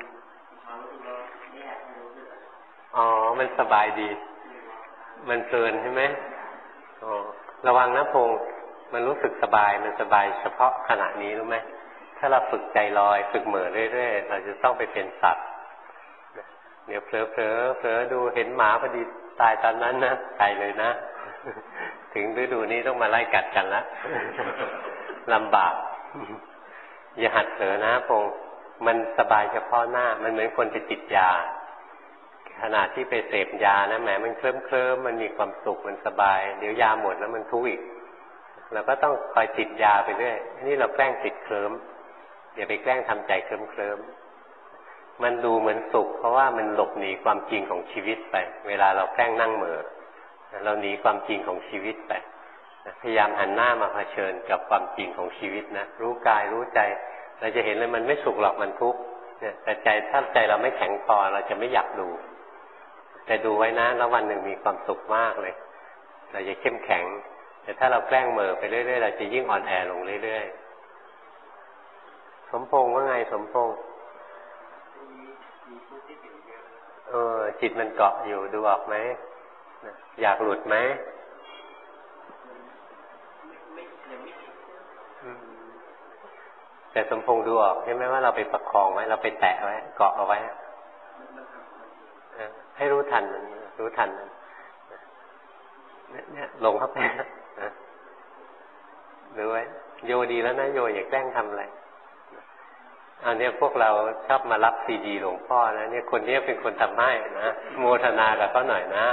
อ๋อมันสบายดีมันเพลินใช่ไหมอ๋อระวังนะพงษ์มันรู้สึกสบายมันสบายเฉพาะขณะนี้รู้ไหมถ้าเราฝึกใจลอยฝึกเหม่อเรื่อยๆเราจะต้องไปเป็นสัตว์เดี๋ยวเผลอเผลอเผลอดูเห็นหมาพอดีตายตอนนั้นนะตายเลยนะถึงฤดูนี้ต้องมาไล่กัดกันละลำบากอย่าหัดเผลอนะพงษ์มันสบายเฉพาะหน้ามันเหมือนคนไปติดยาขณะที่ไปเสพยานะแหมมันเคลิ้มเคลิ้มมันมีความสุขมันสบายเดี๋ยวยาหมดแล้วมันทุกข์อีกเราก็ต้องคอยติดยาไปเรื่อยนี่เราแกล้งติดเคลิ้มอย่าไปแกล้งทำใจเคลิ้มเคลิ้มมันดูเหมือนสุขเพราะว่ามันหลบหนีความจริงของชีวิตไปเวลาเราแกล้งนั่งเหม่อเราหนีความจริงของชีวิตไปพยายามหันหน้ามาเผชิญกับความจริงของชีวิตนะรู้กายรู้ใจเราจะเห็นเลยมันไม่สุขหรอกมันทุกข์เนี่ยแต่ใจถ้าใจเราไม่แข็งพอเราจะไม่อยากดูแต่ดูไว้นะแล้ววันหนึ่งมีความสุขมากเลยเราจะเข้มแข็งแต่ถ้าเราแกล้งเหม่อไปเรื่อยๆเราจะยิ่งอ่อนแอลงเรื่อยๆสมพงษ์ว่าไงสมพงษ์เออจิตมันเกาะอยู่ดูออกไหมอยากหลุดไหมแต่สมพงษ์ดูออกใช่ไหมว่าเราไปประคองไว้เราไปแตะไว้เกาะเอาไว้ให้รู้ทันมันรู้ทันมันเนี่ยลงเข้าไปนะดูไว้โยดีแล้วนะโยอย่าแกล้งทำอะไรอันนี้พวกเราชอบมารับซีดีหลวงพ่อนะเนี่ยคนนี้เป็นคนทำให้นะโมทนากับเขาหน่อยนะ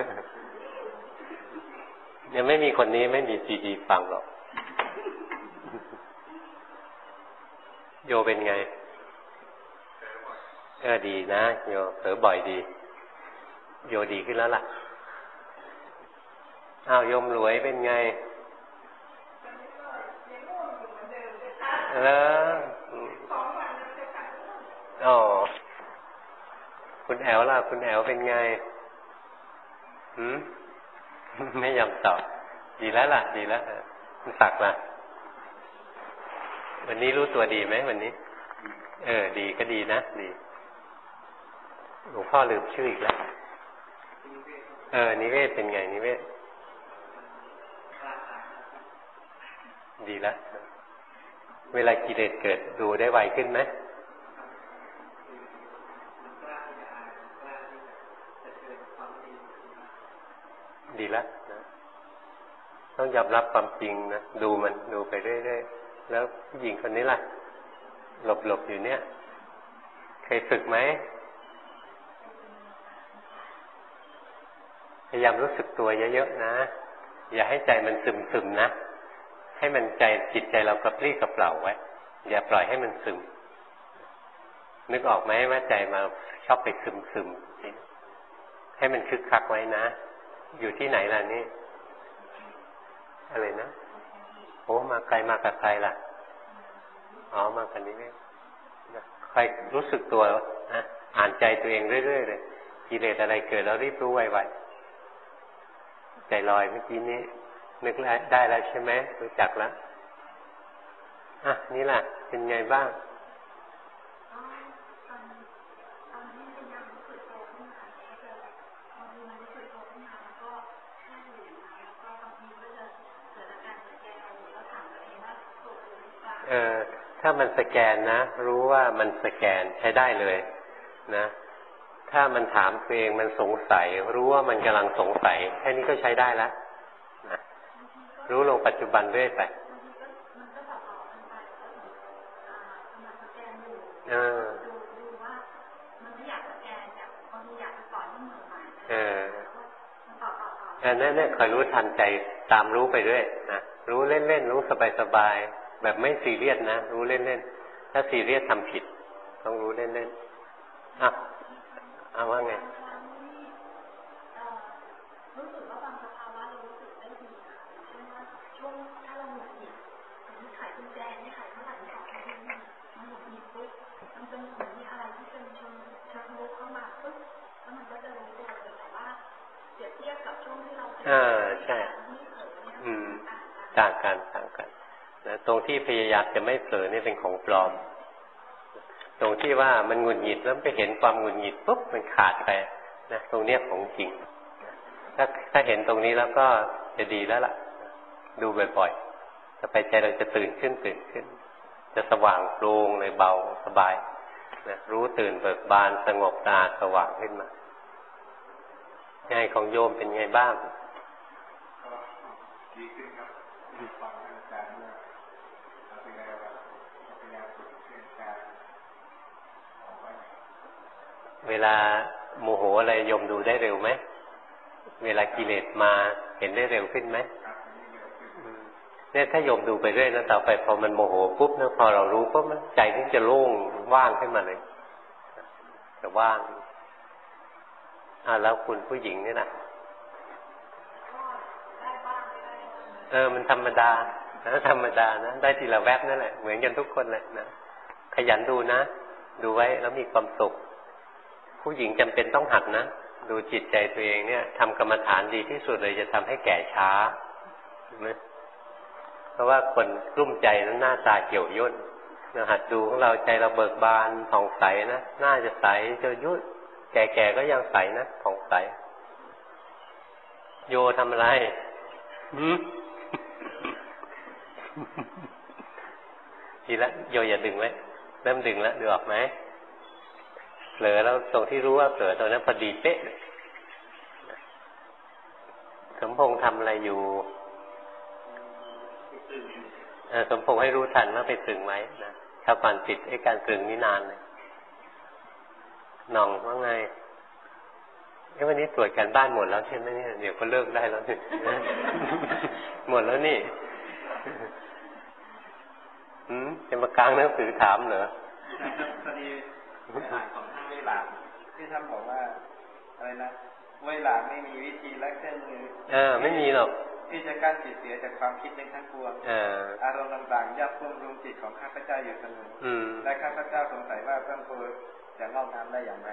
ยังไม่มีคนนี้ไม่มีซีดีฟังหรอกโยเป็นไงเออดีนะโยเผลอบ่อยดีโยดีขึ้นแล้วล่ะอ้าวโยมรวยเป็นไงเอออ๋อคุณแอลล่ะคุณแอลเป็นไงหืมไม่ยอมตอบดีแล้วล่ะดีแล้วคุณศักดิ์ล่ะวันนี้รู้ตัวดีไหมวันนี้เออดีก็ดีนะดีหลวงพ่อลืมชื่ออีกแล้วเออนิเวศเป็นไงนิเวศดีแล้วเวลากิเลสเกิดดูได้ไวขึ้นไหมดีแล้วนะต้องยอมรับความจริงนะดูมันดูไปเรื่อยๆแล้วผู้หญิงคนนี้ล่ะหลบๆอยู่เนี่ยเคยฝึกไหมพยายามรู้สึกตัวเยอะๆนะอย่าให้ใจมันซึมๆนะให้มันใจจิตใจเรากระปรี้กระเปร่าไว้อย่าปล่อยให้มันซึมนึกออกไหมว่าใจมาชอบไปซึมๆให้มันคึกคักไว้นะอยู่ที่ไหนล่ะนี่อะไรนะโอ้มาไกลมากับใครล่ะอ๋อมากันนี้เนี่ยใครรู้สึกตัวนะอ่านใจตัวเองเรื่อยๆเลยกิเลสอะไรเกิดแล้วรีบรู้ไวๆใจลอยเมื่อกี้นี้นึกได้แล้วใช่ไหมรู้จักแล้วอ่ะนี่ล่ะเป็นไงบ้างเออถ้ามันสแกนนะรู้ว่ามันสแกนใช้ได้เลยนะถ้ามันถามตัวเองมันสงสัยรู้ว่ามันกำลังสงสัยแค่นี้ก็ใช้ได้แล้วนะรู้ลงปัจจุบันเรื่อยไปเออเอออันนั้นเนี่ยคอยรู้ทันใจตามรู้ไปด้วยนะรู้เล่นๆรู้สบายๆแบบไม่ซีเรียสนะรู้เล่นๆถ้าซีเรียสทำผิดต้องรู้เล่นๆอ่ะเอาว่าไงรู้สึกว่าบางสภาวะเรารู้สึกได้ดีค่ะเช่นว่าช่วงถ้าเราหงุดหงิดมันไขกุญแจไม่ไขเท่าไหร่ไม่ออกทีนี้มันหงุดหงิดปุ๊บมันเป็นเหมือนมีอะไรที่เป็นเชิงเชิงลุกเข้ามาปุ๊บแล้วมันก็จะรู้ตัวเลยแต่ว่าเปรียบเทียบกับช่วงที่เราเออใช่อืมต่างกันต่างกันนะตรงที่พยายามจะไม่เผลอนี่เป็นของปลอมตรงที่ว่ามันหงุดหงิดแล้วไปเห็นความหงุดหงิดปุ๊บมันขาดไปนะตรงเนี้ยของจริงถ้าถ้าเห็นตรงนี้แล้วก็จะดีแล้วล่ะดูบ่อยๆต่อไปใจเราจะตื่นขึ้นตื่นขึ้นจะสว่างโปร่งเลยเบาสบายนะรู้ตื่นเบิกบานสงบตาสว่างขึ้นมาไงของโยมเป็นไงบ้างดีขึ้นครับฟังอาจารย์ด้วยเป็นไงบ้างพยายามฝึกเรื่องการเวลาโมโหอะไรโยมดูได้เร็วไหมเวลากิเลสมาเห็นได้เร็วขึ้นไหมเนี่ยถ้าโยมดูไปเรื่อยแล้วต่อไปพอมันโมโหปุ๊บเนี่ยพอเรารู้ปุ๊บมันใจที่จะโล่งว่างขึ้นมาเลยจะว่างอ่าแล้วคุณผู้หญิงนี่นะเออมันธรรมดานะธรรมดานะได้ทีละแวบนั่นแหละเหมือนกันทุกคนเลยนะขยันดูนะดูไว้แล้วมีความสุขผู้หญิงจำเป็นต้องหัดนะดูจิตใจตัวเองเนี่ยทำกรรมฐานดีที่สุดเลยจะทำให้แก่ช้าเห็นไหมเพราะว่าคนกลุ้มใจนั้นหน้าตาเหี่ยวย่นเราหัดดูของเราใจเราเบิกบานผ่องใสนะหน้าจะใสจะยุ่ยแก่ๆก็ยังใสนะผ่องใสโยทำอะไรหืมดีแล้วโยอย่าดึงไว้เริ่มดึงแล้วดึงออกไหมเผลอแล้วตรงที่รู้ว่าเผลอตรงนั้นพอดีเป๊ะสมพงษ์ทำอะไรอยู่เออสมพงษ์ให้รู้ทันว่าไปตึงไว้นะถ้าก่อนติดไอ้การตึงนี่นานเลยน้องว่าไงเอ้วันนี้ตรวจการบ้านหมดแล้วใช่ไหมเนี่ยเดี๋ยวก็เลิกได้แล้วสิหมดแล้วนี่หืมจะมากลางหนังสือถามเหรอพอดีอ่านของท่านเวลาที่ท่านบอกว่าอะไรนะเวลาไม่มีวิธีและเครื่องมือเออไม่มีหรอกที่จะกั้นจิตเสียจากความคิดในทั้งปวงอารมณ์ต่างๆย่ำพุ่งรุมจิตของข้าพเจ้าอยู่เสมอและข้าพเจ้าสงสัยว่าต้นโพจะงอกงามได้อย่างไร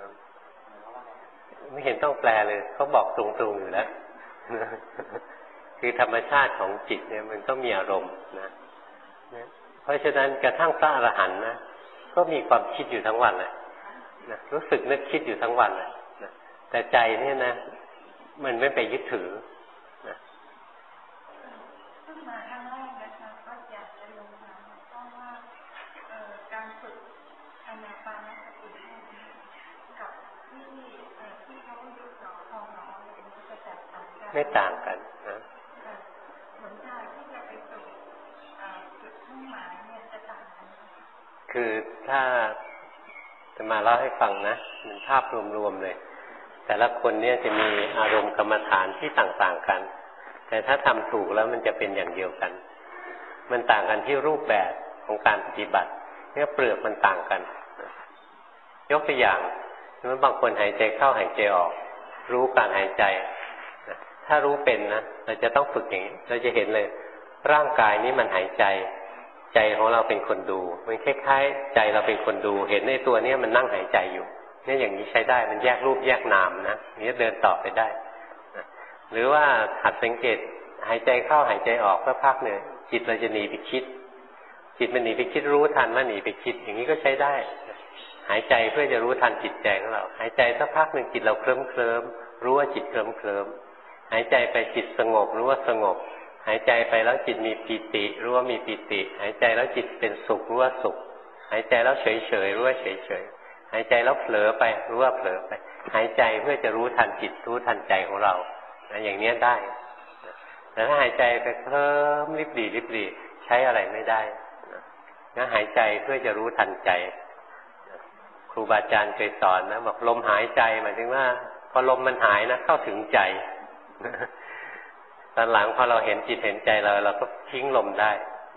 ไม่เห็นต้องแปลเลยเขาบอกตรงๆอยู่แล้วคือธรรมชาติของจิตเนี่ยมันก็มีอารมณ์นะเพราะฉะนั้นกระทั่งพระอรหันต์นะก็มีความคิดอยู่ทั้งวันเลยนะรู้สึกนึกคิดอยู่ทั้งวันเลยนะแต่ใจเนี่ยนะมันไม่ไปยึดถือนะขึ้นมาครั้งแรกนะคะก็อยากจะลงมาเพราะว่าการฝึกอานาปานสติกับที่ที่เขายุบหนอพองหนออะไรนี้จะแตกต่างกันไม่ต่างกันนะเหมือนการที่จะไปสู่จุดมุ่งหมายเนี่ยจะต่างกันคือถ้าจะมาเล่าให้ฟังนะมันภาพรวมๆเลยแต่ละคนเนี่ยจะมีอารมณ์กรรมฐานที่ต่างๆกันแต่ถ้าทำถูกแล้วมันจะเป็นอย่างเดียวกันมันต่างกันที่รูปแบบของการปฏิบัติเนี่ยเปลือกมันต่างกันยกตัวอย่างเมื่อบางคนหายใจเข้าหายใจออกรู้การหายใจถ้ารู้เป็นนะเราจะต้องฝึกอย่างนี้เราจะเห็นเลยร่างกายนี้มันหายใจใจของเราเป็นคนดูมันคล้ายๆใจเราเป็นคนดูเห็นในตัวนี้มันนั่งหายใจอยู่เนี่ยอย่างนี้ใช้ได้มันแยกรูปแยกนามนะนี้เดินต่อไปได้หรือว่าหัดสังเกตหายใจเข้าหายใจออกสักพักหนึ่งจิตเราจะหนีไปคิดจิตมันหนีไปคิดรู้ทันว่าหนีไปคิดอย่างนี้ก็ใช้ได้หายใจเพื่อจะรู้ทันจิตใจของเราหายใจสักพักหนึ่งจิตเราเคลิ้มเคลิ้มรู้ว่าจิตเคลิ้มเคลิ้มหายใจไปจิตสงบรู้ว่าสงบหายใจไปแล้วจิตมีปีติรู้ว่ามีปีติหายใจแล้วจิตเป็นสุขรู้ว่าสุขหายใจแล้วเฉยเฉยรู้ว่าเฉยเฉยหายใจแล้วเผลอไปรู้ว่าเผลอไปหายใจเพื่อจะรู้ทันจิตรู้ทันใจของเราอย่างนี้ได้แต่ถ้าหายใจไปเคลิ้มริบหรี่ริบหรี่ใช้อะไรไม่ได้งั้นหายใจเพื่อจะรู้ทันใจครูบาอาจารย์เคยสอนนะบอกลมหายใจหมายถึงว่าพอลมมันหายนะเข้าถึงใจตอนหลังพอเราเห็นจิตเห็นใจเราเราก็ทิ้งลมได้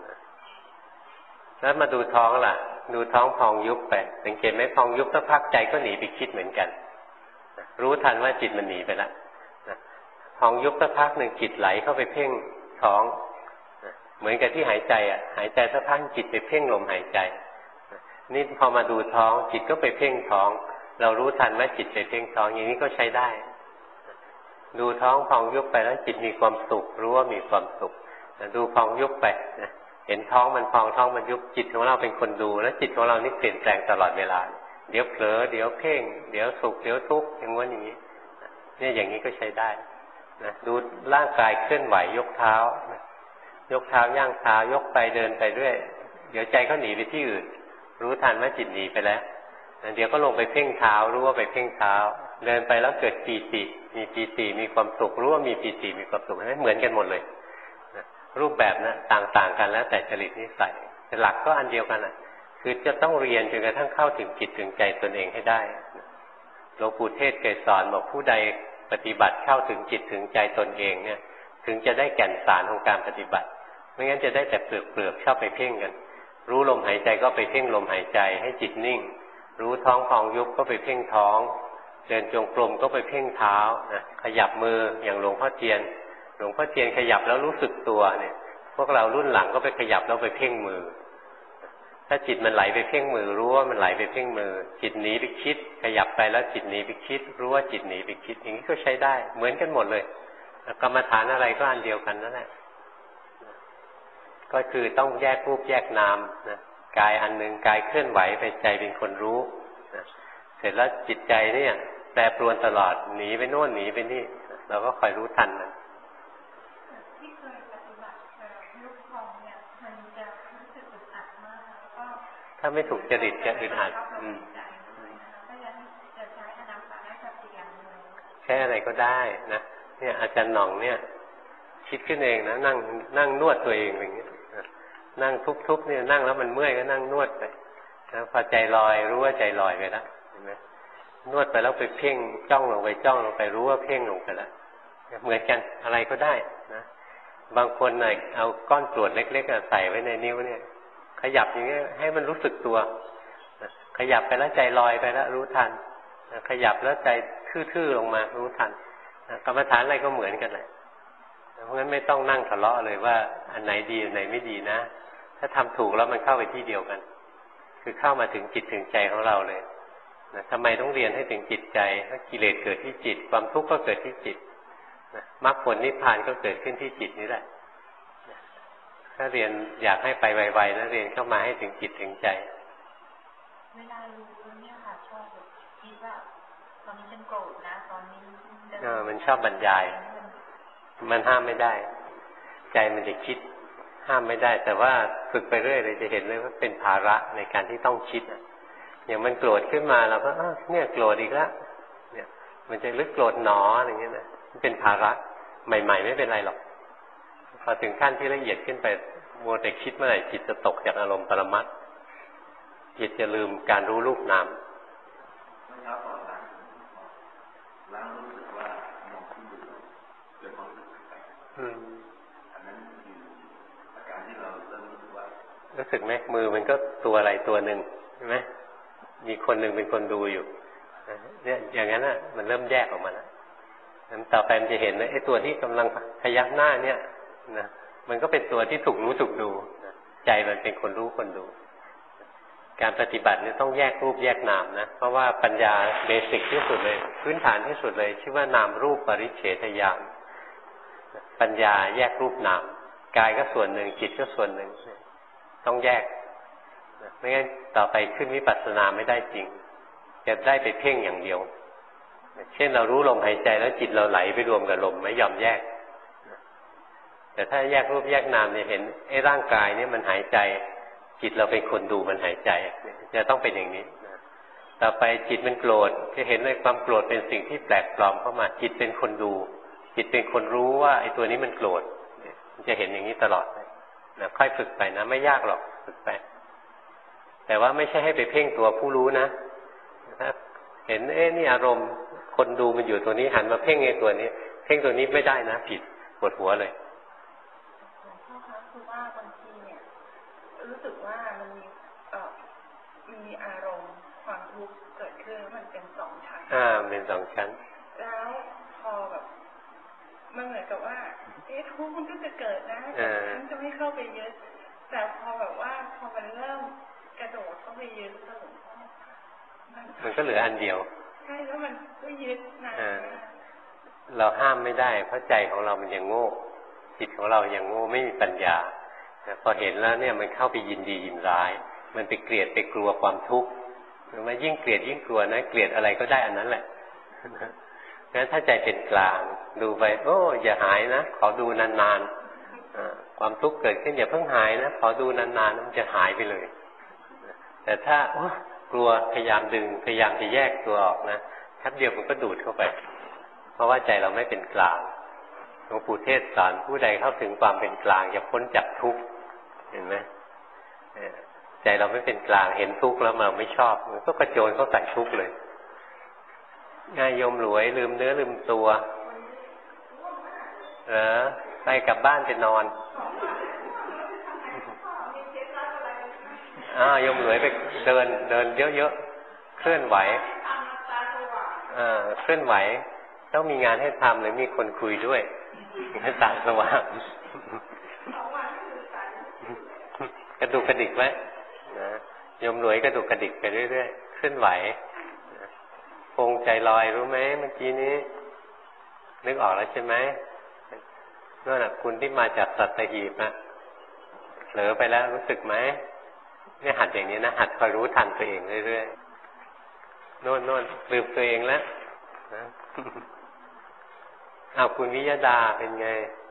แล้วมาดูท้องล่ะดูท้องพองยุบไปสังเกตไหมพองยุบสักพักใจก็หนีไปคิดเหมือนกันรู้ทันว่าจิตมันหนีไปแล้วพองยุบสักพักหนึ่งจิตไหลเข้าไปเพ่งท้องเหมือนกับที่หายใจอ่ะหายใจสักพักจิตไปเพ่งลมหายใจนี่พอมาดูท้องจิตก็ไปเพ่งท้องเรารู้ทันว่าจิตไปเพ่งท้องอย่างนี้ก็ใช้ได้ดูท้องพองยุบไปแล้วจิตมีความสุขรู้ว่ามีความสุขดูพองยุบไปนะเห็นท้องมันพองท้องมันยุบจิตของเราเป็นคนดูแล้วจิตของเรานี่เปลี่ยนแปลงตลอดเวลาเดี๋ยวเผลอเดี๋ยวเพ่งเดี๋ยวสุขเดี๋ยวทุกข์อย่างว่าอย่างนี้เนี่ยอย่างนี้ก็ใช้ได้นะดูร่างกายเคลื่อนไหวยกเท้า ยกเท้าย่างเท้ายกไปเดินไปเรื่อยเดี๋ยวใจก็หนีไปที่อื่นรู้ทันว่าจิตหนีไปแล้วเดี๋ยวก็ลงไปเพ่งเท้ารู้ว่าไปเพ่งเท้าเดินไปแล้วเกิดปีติมีปีติมีความสุขรู้ว่ามีปีติมีความสุขเหมือนกันหมดเลยรูปแบบนะต่างๆกันแล้วแต่จริตนิสัยแต่หลักก็อันเดียวกันอ่ะคือจะต้องเรียนจนกระทั่งเข้าถึงจิตถึงใจตนเองให้ได้หลวงปู่เทศเคยสอนบอกผู้ใดปฏิบัติเข้าถึงจิตถึงใจตนเองเนี่ยถึงจะได้แก่นสารของการปฏิบัติไม่งั้นจะได้แต่เปลือกเปลือกชอบไปเพ่งกันรู้ลมหายใจก็ไปเพ่งลมหายใจให้จิตนิ่งรู้ท้องพองยุบก็ไปเพ่งท้องเดินจงกรมก็ไปเพ่งเท้านะขยับมืออย่างหลวงพ่อเทียนหลวงพ่อเทียนขยับแล้วรู้สึกตัวเนี่ยพวกเรารุ่นหลังก็ไปขยับแล้วไปเพ่งมือถ้าจิตมันไหลไปเพ่งมือรู้ว่ามันไหลไปเพ่งมือจิตหนีไปคิดขยับไปแล้วจิตหนีไปคิดรู้ว่าจิตหนีไปคิดอย่างนี้ก็ใช้ได้เหมือนกันหมดเลยกรรมฐานอะไรก็อันเดียวกันนั่นแหละก็คือต้องแยกรูปแยกนามนะกายอันหนึ่งกายเคลื่อนไหวไปใจเป็นคนรู้นะเสร็จแล้วจิตใจเนี่ยแปรปรวนตลอดหนีไปโน่นหนีไปนี่เราก็คอยรู้ทันมันที่เคยปฏิบัติลูกของเนี่ยมันจะรู้สึกอึดอัดมากแล้วก็ถ้าไม่ถูกจริตจะอึดอัดอืมใช้อะไรก็ได้นะเนี่ยอาจารย์หน่องเนี่ยคิดขึ้นเองนะนั่งนั่งนวดตัวเองอย่างเงี้ยนั่งทุบๆเนี่ยนั่งแล้วมันเมื่อยก็นั่งนวดไปนะพอใจลอยรู้ว่าใจลอยไปแล้วเห็นไหมนวดไปแล้วไปเพ่งจ้องลงไปจ้องลงไปรู้ว่าเพ่งลงไปแล้วเหมือนกันอะไรก็ได้นะบางคนน่ะเอาก้อนกรวดเล็กๆใส่ไว้ในนิ้วเนี่ยขยับอย่างเงี้ยให้มันรู้สึกตัวขยับไปแล้วใจลอยไปแล้วรู้ทันขยับแล้วใจทื่อๆลงมารู้ทันกรรมฐานอะไรก็เหมือนกันแหละเพราะงั้นไม่ต้องนั่งทะเลาะเลยว่าอันไหนดีอันไหนไม่ดีนะถ้าทำถูกแล้วมันเข้าไปที่เดียวกันคือเข้ามาถึงจิตถึงใจของเราเลยนะทำไมต้องเรียนให้ถึงจิตใจเพราะกิเลสเกิดที่จิตความทุกข์ก็เกิดที่จิตนะมรรคผลนิพพานก็เกิดขึ้นที่จิตนี่แหละนะถ้าเรียนอยากให้ไปไวๆนะเรียนเข้ามาให้ถึงจิตถึงใจเวลารู้เนี่ยค่ะชอบคิดว่าตอนนี้ฉันโกรธนะตอนนี้เออมันชอบบรรยายมันห้ามไม่ได้ใจมันจะคิดห้ามไม่ได้แต่ว่าฝึกไปเรื่อยเลยจะเห็นเลยว่าเป็นภาระในการที่ต้องคิดอย่างมันโกรธขึ้นมาเราก็เนี่ยโกรธอีกแล้วเนี่ยมันจะลึกโกรธหนออย่างเงี้ยนะมันเป็นภาระใหม่ๆไม่เป็นไรหรอกพอถึงขั้นที่ละเอียดขึ้นไปมัวแต่คิดเมื่อไหร่จิตจะตกจากอารมณ์ปรมัตถ์จิตจะลืมการรู้รูปนามรู้สึกไหมมือมันก็ตัวอะไรตัวหนึ่งใช่ไหมมีคนหนึ่งเป็นคนดูอยู่เนี่ยอย่างนั้นอ่ะมันเริ่มแยกออกมาแล้วนั้นต่อไปมันจะเห็นว่าไอ้ตัวที่กำลังพยักหน้าเนี่ยนะมันก็เป็นตัวที่ถูกรู้ถูกดูใจมันเป็นคนรู้คนดูการปฏิบัติเนี่ยต้องแยกรูปแยกนามนะเพราะว่าปัญญาเบสิกที่สุดเลยพื้นฐานที่สุดเลยชื่อว่านามรูปปริเฉทญาณปัญญาแยกรูปนามกายก็ส่วนหนึ่งจิตก็ส่วนหนึ่งต้องแยกไม่งั้นต่อไปขึ้นวิปัสสนาไม่ได้จริงจะได้ไปเพ่งอย่างเดียวเช่นเรารู้ลมหายใจแล้วจิตเราไหลไปรวมกับลมไม่ยอมแยกแต่ถ้าแยกรูปแยกนามเนี่ยเห็นไอ้ร่างกายเนี่ยมันหายใจจิตเราเป็นคนดูมันหายใจจะต้องเป็นอย่างนี้ต่อไปจิตมันโกรธจะเห็นเลยความโกรธเป็นสิ่งที่แปลกปลอมเข้ามาจิตเป็นคนดูจิตเป็นคนรู้ว่าไอ้ตัวนี้มันโกรธจะเห็นอย่างนี้ตลอดเลยนะค่อยฝึกไปนะไม่ยากหรอกฝึกไปแต่ว่าไม่ใช่ให้ไปเพ่งตัวผู้รู้นะถ้าเห็นเอ๊ะนี่อารมณ์คนดูมันอยู่ตัวนี้หันมาเพ่งไอ้ตัวนี้เพ่งตัวนี้ไม่ได้นะผิดปวดหัวเลยหลวงพ่อคะคือว่าบางทีเนี่ยรู้สึกว่ามันมีเอ่อมีอารมณ์ความทุกข์เกิดขึ้นมันเป็นสองชั้นอ่าเป็นสองชั้นแล้วพอแบบมันเหมือนกับว่าเอ๊ะทุกข์มันก็จะเกิดนะแต่ฉันจะไม่เข้าไปยึดแต่พอแบบว่าพอมันเริ่มกระโดดเข้าไปยึดแล้วหลวงพ่อมันก็เหลืออันเดียวใช่แล้วมันก็ยึดนะเราห้ามไม่ได้เพราะใจของเรามันยังโง่จิตของเรายังโง่ไม่มีปัญญาพอเห็นแล้วเนี่ยมันเข้าไปยินดียินร้ายมันไปเกลียดไปกลัวความทุกข์หรือว่ายิ่งเกลียดยิ่งกลัวนะเกลียดอะไรก็ได้อันนั้นแหละงั้นถ้าใจเป็นกลางดูไปโอ้อย่าหายนะขอดูนานๆความทุกข์เกิดขึ้นอย่าเพิ่งหายนะขอดูนานๆมันจะหายไปเลยแต่ถ้ากลัวพยายามดึงพยายามจะแยกตัวออกนะแป๊บเดียวมันก็ดูดเข้าไปเพราะว่าใจเราไม่เป็นกลางหลวงปู่เทศสอนผู้ใดเข้าถึงความเป็นกลางจะพ้นจากทุกข์เห็นไหมใจเราไม่เป็นกลางเห็นทุกข์แล้วเราไม่ชอบมันก็กระโจนเข้าใส่ทุกข์เลยง่ายโยมหลวยลืมเนื้อลืมตัวเออไปกลับบ้านไปนอนอ้าวโยมหลวยไปเดินเดินเยอะๆเคลื่อนไหวอ่าเคลื่อนไหวต้องมีงานให้ทำหรือมีคนคุยด้วยให้ตาสว่างกระดุกกระดิกไว้นะโยมหลวยกระดุกกระดิกไปเรื่อยๆเคลื่อนไหวคงใจลอยรู้ไหมเมื่อกี้นี้นึกออกแล้วใช่ไหมนั่นแหละคุณที่มาจากสัตหีบนะเผลอไปแล้วรู้สึกไหมเนี่ยหัดอย่างนี้นะหัดคอยรู้ทันตัวเองเรื่อยๆโน่นโน่นลืมตัวเองแล้วนะเอาคุณวิยดาเป็นไง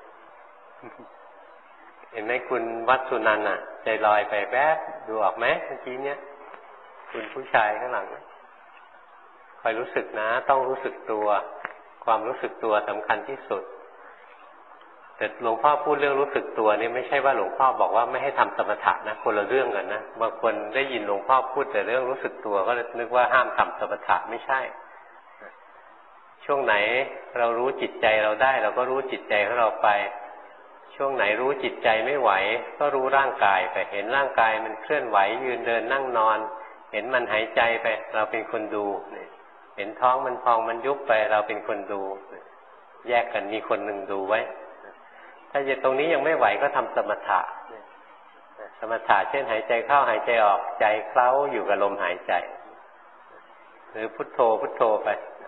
เห็นไหมคุณวัดสุนันท์อ่ะใจลอยไปแป๊บดูออกไหมเมื่อกี้เนี้ยคุณผู้ชายข้างหลังคอยรู้สึกนะต้องรู้สึกตัวความรู้สึกตัวสำคัญที่สุดแต่หลวงพ่อพูดเรื่องรู้สึกตัวนี่ไม่ใช่ว่าหลวงพ่อบอกว่าไม่ให้ทำสมถะนะคนละเรื่องกันนะบางคนได้ยินหลวงพ่อพูดแต่เรื่องรู้สึกตัวก็นึกว่าห้ามทำสมถะไม่ใช่ช่วงไหนเรารู้จิตใจเราได้เราก็รู้จิตใจของเราไปช่วงไหนรู้จิตใจไม่ไหวก็รู้ร่างกายไปเห็นร่างกายมันเคลื่อนไหวยืนเดินนั่งนอนเห็นมันหายใจไปเราเป็นคนดูเห็นท้องมันพองมันยุบไปเราเป็นคนดูแยกกันมีคนหนึ่งดูไว้ถ้าจะตรงนี้ยังไม่ไหวก็ทำสมถะสมถะเช่นหายใจเข้าหายใจออกใจเคล้าอยู่กับลมหายใจหรือพุทโธพุทโธไป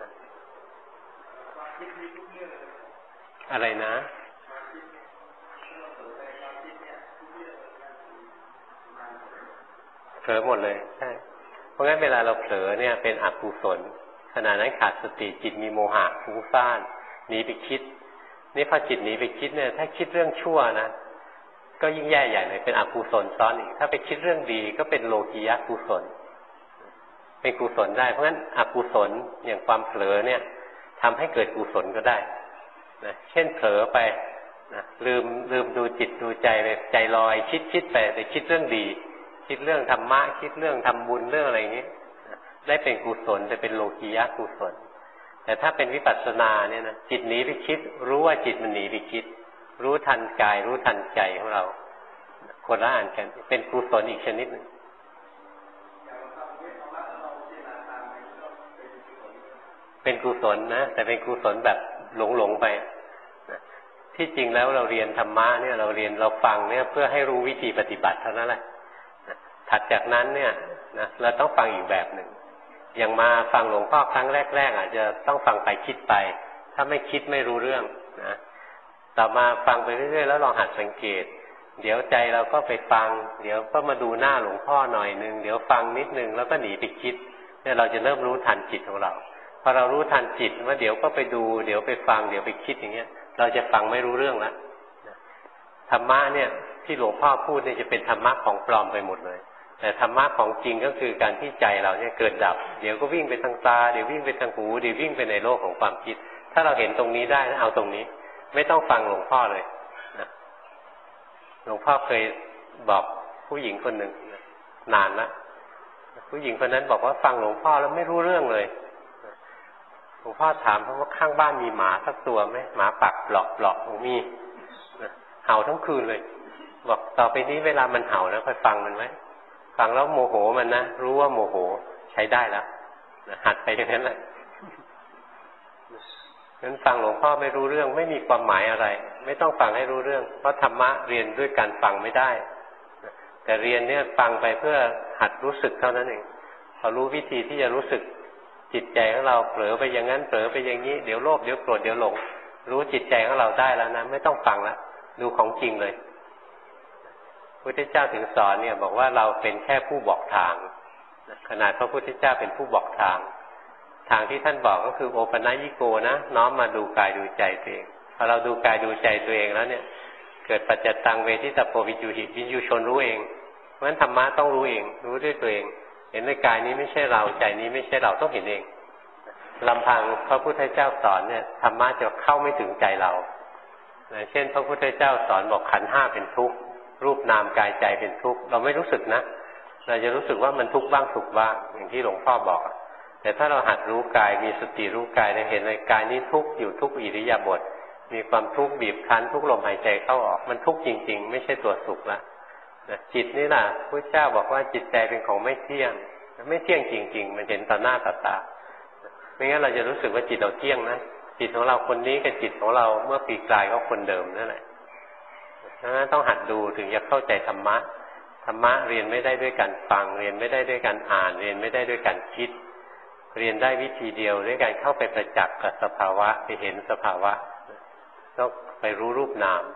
อะไรนะเผลอหมดเลยใช่เพราะงั้นเวลาเราเผลอเนี่ยเป็นอกุศลขณะนั้นขาดสติจิตมีโมหะฟุ้งซ่านหนีไปคิดนี่พอจิตหนีไปคิดเนี่ยถ้าคิดเรื่องชั่วนะก็ยิ่งแย่ใหญ่เลยเป็นอกุศลซ้อนอีกถ้าไปคิดเรื่องดีก็เป็นโลกียะกุศลเป็นกุศลได้เพราะงั้นอกุศลอย่างความเผลอเนี่ยทำให้เกิดกุศลก็ได้นะเช่นเผลอไปนะลืมลืมดูจิตดูใจไปใจลอยคิดคิดไปแต่คิดเรื่องดีคิดเรื่องธรรมะคิดเรื่องทำบุญเรื่องอะไรอย่างนี้ได้เป็นกุศลจะเป็นโลกียะกุศลแต่ถ้าเป็นวิปัสสนาเนี่ยนะจิตหนีไปคิดรู้ว่าจิตมันหนีไปคิดรู้ทันกายรู้ทันใจของเราคนละอันกันเป็นกุศลอีกชนิดหนึ่งเป็นกุศลนะแต่เป็นกุศลแบบหลงหลงไปนะที่จริงแล้วเราเรียนธรรมะเนี่ยเราเรียนเราฟังเนี่ยเพื่อให้รู้วิธีปฏิบัติเท่านั้นแหละนะถัดจากนั้นเนี่ยนะเราต้องฟังอีกแบบหนึ่งอย่างมาฟังหลวงพ่อครั้งแรกๆอาจจะต้องฟังไปคิดไปถ้าไม่คิดไม่รู้เรื่องนะต่อมาฟังไปเรื่อยๆแล้วลองหัดสังเกตเดี๋ยวใจเราก็ไปฟังเดี๋ยวก็มาดูหน้าหลวงพ่อหน่อยนึงเดี๋ยวฟังนิดนึงแล้วก็หนีไปคิดเนี่ยเราจะเริ่มรู้ทันจิตของเราพอเรารู้ทันจิตว่าเดี๋ยวก็ไปดูเดี๋ยวไปฟังเดี๋ยวไปคิดอย่างเงี้ยเราจะฟังไม่รู้เรื่องละธรรมะเนี่ยที่หลวงพ่อพูดเนี่ยจะเป็นธรรมะของปลอมไปหมดเลยแต่ธรรมะของจริงก็คือการที่ใจเราเนี่ยเกิดดับเดี๋ยวก็วิ่งไปทางตาเดี๋ยววิ่งไปทางหูเดี๋ยววิ่งไปในโลกของความคิดถ้าเราเห็นตรงนี้ได้นะเอาตรงนี้ไม่ต้องฟังหลวงพ่อเลยนะหลวงพ่อเคยบอกผู้หญิงคนหนึ่งนานละผู้หญิงคนนั้นบอกว่าฟังหลวงพ่อแล้วไม่รู้เรื่องเลยหลวงพ่อถามเพราะว่าข้างบ้านมีหมาสักตัวไหมหมาปักเปลาะเปลาะมีเห่าทั้งคืนเลยบอกต่อไปนี้เวลามันเห่าแล้วค่อยฟังมันไว้ฟังแล้วโมโหมันนะรู้ว่าโมโหใช้ได้แล้วหัดไปอย่างนั้นแหละงั้นฟังหลวงพ่อไม่รู้เรื่องไม่มีความหมายอะไรไม่ต้องฟังให้รู้เรื่องเพราะธรรมะเรียนด้วยการฟังไม่ได้แต่เรียนเนี่ยฟังไปเพื่อหัดรู้สึกเท่านั้นเองพอรู้วิธีที่จะรู้สึกจิตใจของเราเผลอไปอย่างนั้นเผลอไปอย่างนี้เดี๋ยวโลภเดี๋ยวโกรธเดี๋ยวหลงรู้จิตใจของเราได้แล้วนะไม่ต้องฟังละดูของจริงเลยพระพุทธเจ้าถึงสอนเนี่ยบอกว่าเราเป็นแค่ผู้บอกทางขนาดพระพุทธเจ้าเป็นผู้บอกทางทางที่ท่านบอกก็คือโอปัญญิโกนะน้อมมาดูกายดูใจตัวเองพอเราดูกายดูใจตัวเองแล้วเนี่ยเกิดปัจจตังเวทิตโพวินยูหิวินยูชนรู้เองเพราะฉะนั้นธรรมะต้องรู้เองรู้ด้วยตัวเองเห็นในกายนี้ไม่ใช่เราใจนี้ไม่ใช่เราต้องเห็นเองลำพังพระพุทธเจ้าสอนเนี่ยธรรมะจะเข้าไม่ถึงใจเราเช่นพระพุทธเจ้าสอนบอกขันธ์ห้าเป็นทุกข์รูปนามกายใจเป็นทุกข์เราไม่รู้สึกนะเราจะรู้สึกว่ามันทุกข์บ้างสุขบ้างอย่างที่หลวงพ่อบอกแต่ถ้าเราหัดรู้กายมีสติรู้กายเราเห็นในกายนี้ทุกข์อยู่ทุกอิริยาบถมีความทุกข์บีบคั้นทุกลมหายใจเข้าออกมันทุกข์จริงๆไม่ใช่ตัวสุขละจิตนี่แหละพระเจ้าบอกว่าจิตใจเป็นของไม่เที่ยงไม่เที่ยงจริงๆมันเห็นต่อหน้าต่อตาไม่งั้นเราจะรู้สึกว่าจิตเราเที่ยงนะจิตของเราคนนี้กับจิตของเราเมื่อปีกลายก็คนเดิมนั่นแหละต้องหัดดูถึงจะเข้าใจธรรมะธรรมะเรียนไม่ได้ด้วยการฟังเรียนไม่ได้ด้วยการอ่านเรียนไม่ได้ด้วยการคิดเรียนได้วิธีเดียวด้วยการเข้าไปประจักษ์กับสภาวะไปเห็นสภาวะต้องไปรู้รูปนาม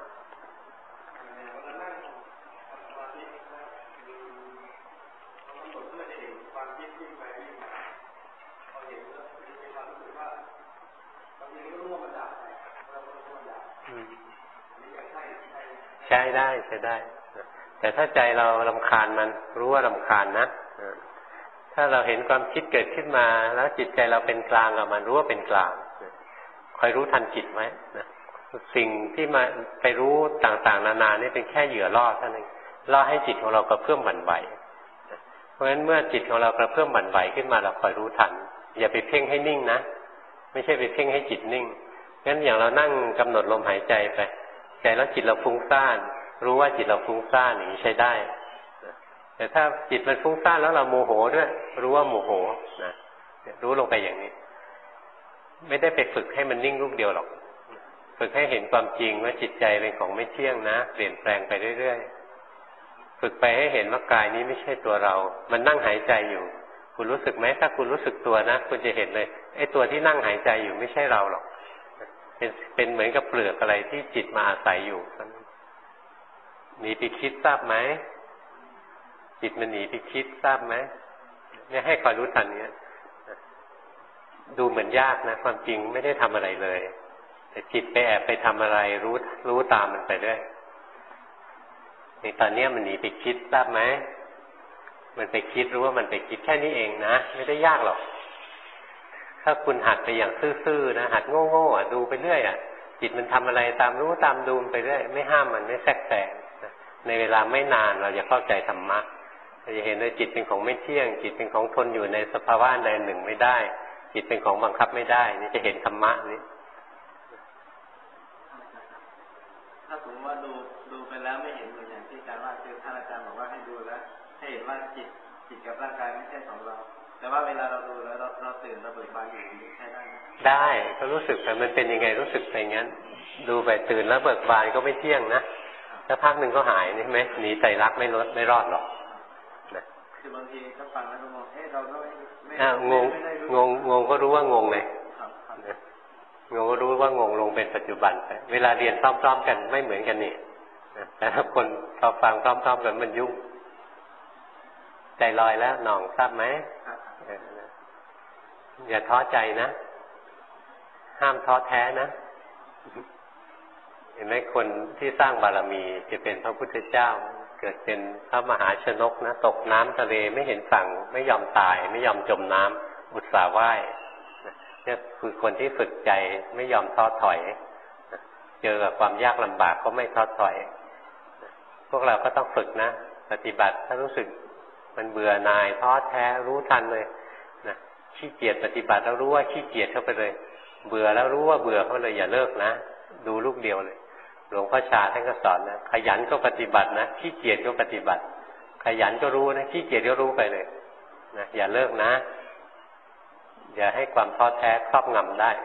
ใช้ได้ใช้ได้แต่ถ้าใจเรารำคาญมันรู้ว่ารำคาญนะถ้าเราเห็นความคิดเกิดขึ้นมาแล้วจิตใจเราเป็นกลางกับมันรู้ว่าเป็นกลางคอยรู้ทันจิตไหมนะสิ่งที่มาไปรู้ต่างๆนานานี่เป็นแค่เหยื่อล่อเท่านั้นล่อให้จิตของเรากระเพื่อมหวั่นไหวเพราะฉะนั้นเมื่อจิตของเรากระเพื่อมหวั่นไหวขึ้นมาเราคอยรู้ทันอย่าไปเพ่งให้นิ่งนะไม่ใช่ไปเพ่งให้จิตนิ่งงั้นอย่างเรานั่งกำหนดลมหายใจไปใจแล้วจิตเราฟุ้งซ่านรู้ว่าจิตเราฟุ้งซ่านอย่างนี้ใช้ได้แต่ถ้าจิตมันฟุ้งซ่านแล้วเราโมโหด้วยรู้ว่าโมโหนะรู้ลงไปอย่างนี้ไม่ได้ไปฝึกให้มันนิ่งรูปเดียวหรอกฝึกให้เห็นความจริงว่าจิตใจเป็นของไม่เที่ยงนะเปลี่ยนแปลงไปเรื่อยๆฝึกไปให้เห็นว่ากายนี้ไม่ใช่ตัวเรามันนั่งหายใจอยู่คุณรู้สึกไหมถ้าคุณรู้สึกตัวนะคุณจะเห็นเลยไอ้ตัวที่นั่งหายใจอยู่ไม่ใช่เราหรอกเป็นเป็นเหมือนกับเปลือกอะไรที่จิตมาอาศัยอยู่หนีไปคิดทราบไหมจิตมันหนีไปคิดทราบไหมเนี่ยให้คอยรู้ทันเนี้ยดูเหมือนยากนะความจริงไม่ได้ทำอะไรเลยแต่จิตไปแอบไปทำอะไรรู้รู้ตามมันไปด้วยในตอนนี้มันหนีไปคิดทราบไหมมันไปคิดรู้ว่ามันไปคิดแค่นี้เองนะไม่ได้ยากหรอกถ้าคุณหัดไปอย่างซื่อๆนะหัดโง่ๆอ่ะดูไปเรื่อยอ่ะจิตมันทำอะไรตามรู้ตามดูไปเรื่อยไม่ห้ามมันไม่แทรกแซงในเวลาไม่นานเราจะเข้าใจธรรมะเราจะเห็นว่าจิตเป็นของไม่เที่ยงจิตเป็นของทนอยู่ในสภาวะใดหนึ่งไม่ได้จิตเป็นของบังคับไม่ได้นี่จะเห็นธรรมะนี้ถ้าสมมติว่าดูดูไปแล้วไม่เห็นเหมือนอย่างที่อาจารย์ว่าคือท่านอาจารย์บอกว่าให้ดูแล้วให้เห็นว่าจิตจิตกับร่างกายไม่ใช่ของเราแต่ว่าเวลาเราดูแล้วเราเราตื่นเราเบิกบานอยู่ใช่ได้ไหมได้ก็รู้สึกแต่มันเป็นยังไงรู้สึกไปงั้นดูไปตื่นแล้วเบิกบานก็ไม่เที่ยงนะแล้วพักหนึ่งก็หายนี่ไหมหนีใจรักไม่ลดไม่รอดหรอกนะคือบางทีก็ฟังแล้วก็งงเฮ้ยเราก็ไม่ไม่งงงงงงก็รู้ว่างงเลยงงก็รู้ว่างงลงเป็นปัจจุบันไปเวลาเรียนพร้อมๆกันไม่เหมือนกันนี่แต่ถ้าคนพอฟังพร้อมๆกันมันยุ่งใจลอยแล้วหน่องทราบไหมอย่าท้อใจนะห้ามท้อแท้นะเห็นไหมคนที่สร้างบารมีจะเป็นพระพุทธเจ้าเกิดเป็นพระมหาชนกนะตกน้ำทะเลไม่เห็นฝั่งไม่ยอมตายไม่ยอมจมน้ำอุตส่าห์ว่ายนี่คือคนที่ฝึกใจไม่ยอมท้อถอยเจอกับความยากลำบากก็ไม่ท้อถอยพวกเราก็ต้องฝึกนะปฏิบัติถ้ารู้สึกมันเบื่อหน่ายท้อแท้รู้ทันเลยนะขี้เกียจปฏิบัติแล้วรู้ว่าขี้เกียจเข้าไปเลยเบื่อแล้วรู้ว่าเบื่อเขาเลยอย่าเลิกนะดูลูกเดียวเลยหลวงพ่อชาท่านก็สอนนะขยันก็ปฏิบัตินะขี้เกียจก็ปฏิบัติขยันก็รู้นะขี้เกียจก็รู้ไปเลยนะอย่าเลิกนะอย่าให้ความท้อแท้ครอบงำได้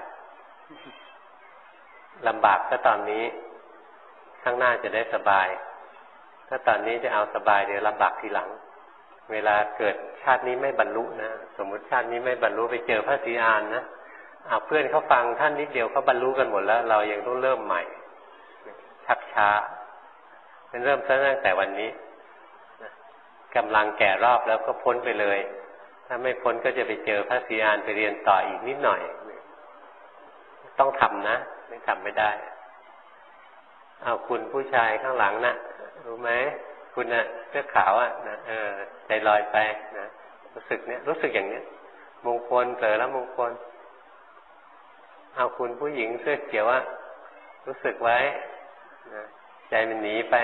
ลำบากก็ตอนนี้ข้างหน้าจะได้สบายถ้าตอนนี้จะเอาสบายเดี๋ยวลำบากทีหลังเวลาเกิดชาตินี้ไม่บรรลุนะสมมุติชาตินี้ไม่บรรลุไปเจอพระศรีอานนะเอาเพื่อนเขาฟังท่านนิดเดียวเขาบรรลุกันหมดแล้วเรายังต้องเริ่มใหม่ชักช้าเป็นเริ่มตั้งแต่วันนี้กำลังแก่รอบแล้วก็พ้นไปเลยถ้าไม่พ้นก็จะไปเจอพระศรีอานไปเรียนต่ออีกนิดหน่อยต้องทำนะไม่ทำไม่ได้เอาคุณผู้ชายข้างหลังนะรู้ไหมคุณน่ะเสื้อขาวอ่ะนะเออใจลอยไปนะรู้สึกเนี้ยรู้สึกอย่างเนี้ยมงคลเผลอแล้วมงคลเอาคุณผู้หญิงเสื้อเขียวอ่ะรู้สึกไว้นะใจมันหนีไป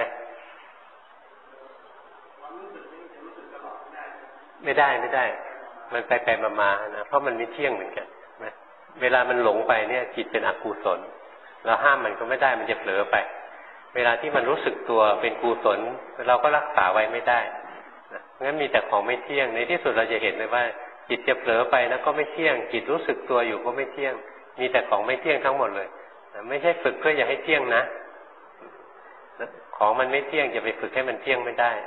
ไม่ได้ไม่ได้มันไปไปมาๆนะเพราะมันไม่เที่ยงเหมือนกันนะเวลามันหลงไปเนี่ยจิตเป็นอกุศลเราห้ามมันก็ไม่ได้มันจะเผลอไปเวลาที่มันรู้สึกตัวเป็นกุศลเราก็รักษาไว้ไม่ได้นะงั้นมีแต่ของไม่เที่ยงในที่สุดเราจะเห็นเลยว่าจิตจะเผลอไปนะก็ไม่เที่ยงจิตรู้สึกตัวอยู่ก็ไม่เที่ยงมีแต่ของไม่เที่ยงทั้งหมดเลยนะไม่ใช่ฝึกเพื่อจะให้เที่ยงนะของมันไม่เที่ยงจะไปฝึกให้มันเที่ยงไม่ได้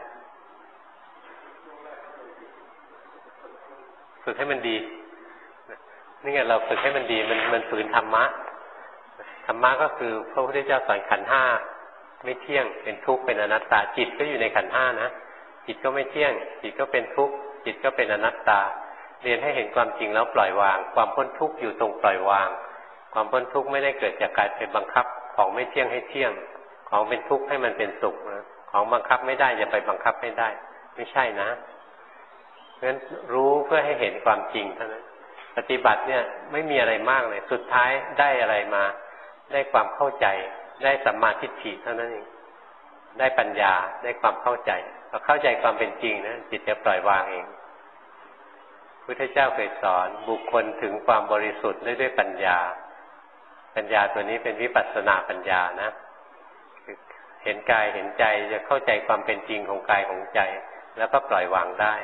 ฝึกให้มันดีนี่ไงเราฝึกให้มันดีมันมันฝืนธรรมะธรรมะก็คือพระพุทธเจ้าสอนขันธ์ห้าไม่เที่ยงเป็นทุกข์เป็นอนัตตาจิตก็อยู่ในขันธ์ห้านะจิตก็ไม่เที่ยงจิตก็เป็นทุกข์จิตก็เป็นอนัตตาเรียนให้เห็นความจริงแล้วปล่อยวางความพ้นทุกข์อยู่ตรงปล่อยวางความพ้นทุกข์ไม่ได้เกิดจากการเป็นบังคับของไม่เที่ยงให้เที่ยงของเป็นทุกข์ให้มันเป็นสุขนะของบังคับไม่ได้อย่าไปบังคับไม่ได้ไม่ใช่นะเพราะฉะนั้นรู้เพื่อให้เห็นความจริงเท่านั้นปฏิบัติเนี่ยไม่มีอะไรมากเลยสุดท้ายได้อะไรมาได้ความเข้าใจได้สัมมาทิฏฐิเท่านั้นเองได้ปัญญาได้ความเข้าใจพอเข้าใจความเป็นจริงนะจิตจะปล่อยวางเองพุทธเจ้าเคยสอนบุคคลถึงความบริสุทธิ์ได้ด้วยปัญญาปัญญาตัวนี้เป็นวิปัสสนาปัญญานะเห็นกายเห็นใจจะเข้าใจความเป็นจริงของกายของใจแล้วก็ปล่อยวางได้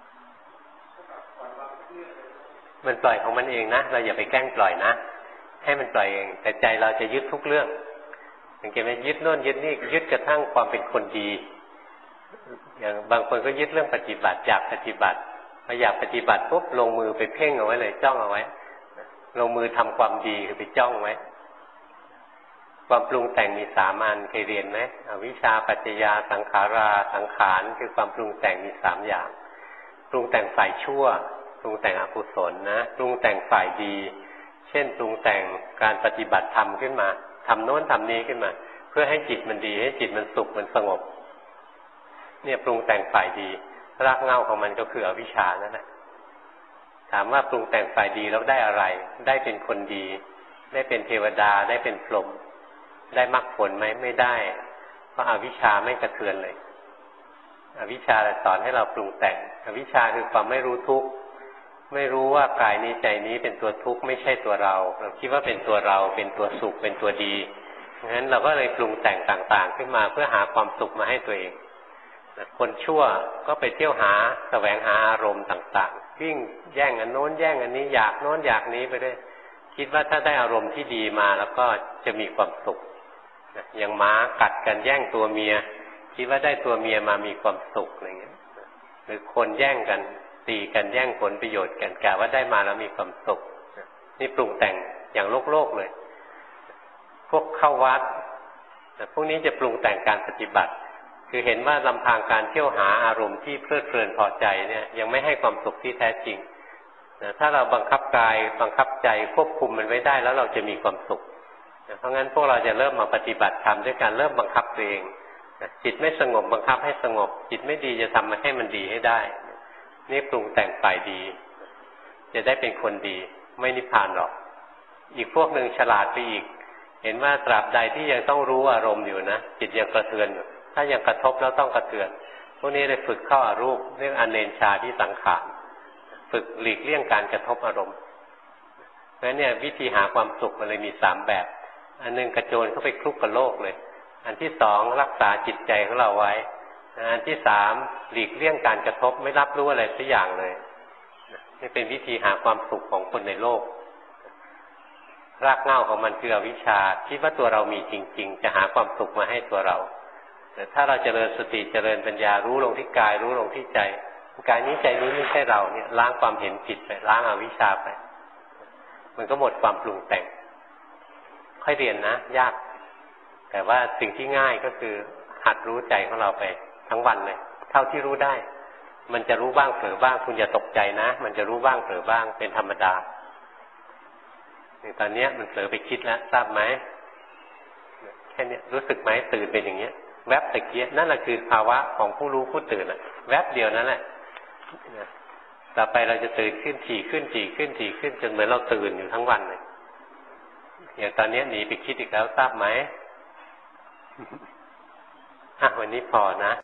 มันปล่อยของมันเองนะเราอย่าไปแกล้งปล่อยนะให้มันปล่อยเองแต่ใจเราจะยึดทุกเรื่องสังเกตไหมยึดโน่นยึดนี่ยึดกระทั่งความเป็นคนดีอย่างบางคนก็ยึดเรื่องปฏิบัติอยากปฏิบัติพออยากปฏิบัติปุ๊บลงมือไปเพ่งเอาไว้เลยจ้องเอาไว้ลงมือทำความดีคือไปจ้องไว้ความปรุงแต่งมีสามอันเคยเรียนไหมอวิชชาปัจจยาสังขาราสังขารคือความปรุงแต่งมีสามอย่างปรุงแต่งฝ่ายชั่วปรุงแต่งอกุศลนะปรุงแต่งฝ่ายดีเช่นปรุงแต่งการปฏิบัติธรรมขึ้นมาทำโน้นทำนี้ขึ้นมาเพื่อให้จิตมันดีให้จิตมันสุขมันสงบเนี่ยปรุงแต่งฝ่ายดีรากเหง้าของมันก็คืออวิชชานั่นแหละถามว่าปรุงแต่งฝ่ายดีแล้วได้อะไรได้เป็นคนดีได้เป็นเทวดาได้เป็นพรหมได้มรรคผลไหมไม่ได้เพราะอวิชชาไม่กระเทือนเลยอวิชชาสอนให้เราปรุงแต่งอวิชชาคือความไม่รู้ทุกข์ไม่รู้ว่ากายนี้ใจนี้เป็นตัวทุกข์ไม่ใช่ตัวเราเราคิดว่าเป็นตัวเราเป็นตัวสุขเป็นตัวดีงั้นเราก็เลยปรุงแต่งต่างๆขึ้นมาเพื่อหาความสุขมาให้ตัวเองคนชั่วก็ไปเที่ยวหาแสวงหาอารมณ์ต่างๆวิ่งแย่งอันโน้นแย่งอันนี้อยากโน้นอยากนี้ไปด้วยคิดว่าถ้าได้อารมณ์ที่ดีมาแล้วก็จะมีความสุขอย่างม้ากัดกันแย่งตัวเมียคิดว่าได้ตัวเมียมามีความสุขอะไรเงี้ยหรือคนแย่งกันตีกันแย่งผลประโยชน์กันกะว่าได้มาแล้วมีความสุขนี่ปรุงแต่งอย่างโลกโลกเลยพวกเข้าวัดพวกนี้จะปรุงแต่งการปฏิบัติคือเห็นว่าลำพังการเที่ยวหาอารมณ์ที่เพลิดเพลินพอใจเนี่ยยังไม่ให้ความสุขที่แท้จริงถ้าเราบังคับกายบังคับใจควบคุมมันไว้ได้แล้วเราจะมีความสุขเพราะงั้นพวกเราจะเริ่มมาปฏิบัติธรรมด้วยการเริ่มบังคับตัวเองจิตไม่สงบบังคับให้สงบจิตไม่ดีจะทำให้มันดีให้ได้นี่ปรุงแต่งฝ่ายดีจะได้เป็นคนดีไม่นิพพานหรอกอีกพวกหนึ่งฉลาดไปอีกเห็นว่าตราบใดที่ยังต้องรู้อารมณ์อยู่นะจิตยังกระเทือนถ้ายังกระทบแล้วต้องกระเทือนพวกนี้เลยฝึกเข้าอารูปเรื่องอเนชชาที่สังขารฝฝึกหลีกเลี่ยงการกระทบอารมณ์เพราะฉะนั้นเนี่ยวิธีหาความสุขมันเลยมีสามแบบอันนึงกระโจนเข้าไปคลุกกับโลกเลยอันที่สองรักษาจิตใจของเราไว้อันที่สามหลีกเลี่ยงการกระทบไม่รับรู้อะไรสักอย่างเลยนี่เป็นวิธีหาความสุขของคนในโลกรากเหง้าของมันคืออวิชชาคิดว่าตัวเรามีจริงๆจะหาความสุขมาให้ตัวเราแต่ถ้าเราเจริญสติเจริญปัญญารู้ลงที่กายรู้ลงที่ใจกายนี้ใจนี้ไม่ใช่เราเนี่ยล้างความเห็นผิดไปล้างอวิชชาไปมันก็หมดความปรุงแต่งค่อยเรียนนะยากแต่ว่าสิ่งที่ง่ายก็คือหัดรู้ใจของเราไปทั้งวันเลยเท่าที่รู้ได้มันจะรู้บ้างเผลอบ้างคุณอย่าตกใจนะมันจะรู้บ้างเผลอบ้างเป็นธรรมดาตอนนี้มันเผลอไปคิดแล้วทราบไหมแค่นี้รู้สึกไหมตื่นเป็นอย่างเงี้ยแวบตะเกียบนั่นแหละคือภาวะของผู้รู้ผู้ตื่นอะแวบเดียวนั่นแหละต่อไปเราจะตื่นขึ้นถี่ขึ้นถี่ขึ้นถี่ขึ้นจนเหมือนเราตื่นอยู่ทั้งวันเลยอย่างตอนนี้หนีไปคิดอีกแล้วทราบไหมอ่ะวันนี้พอนะ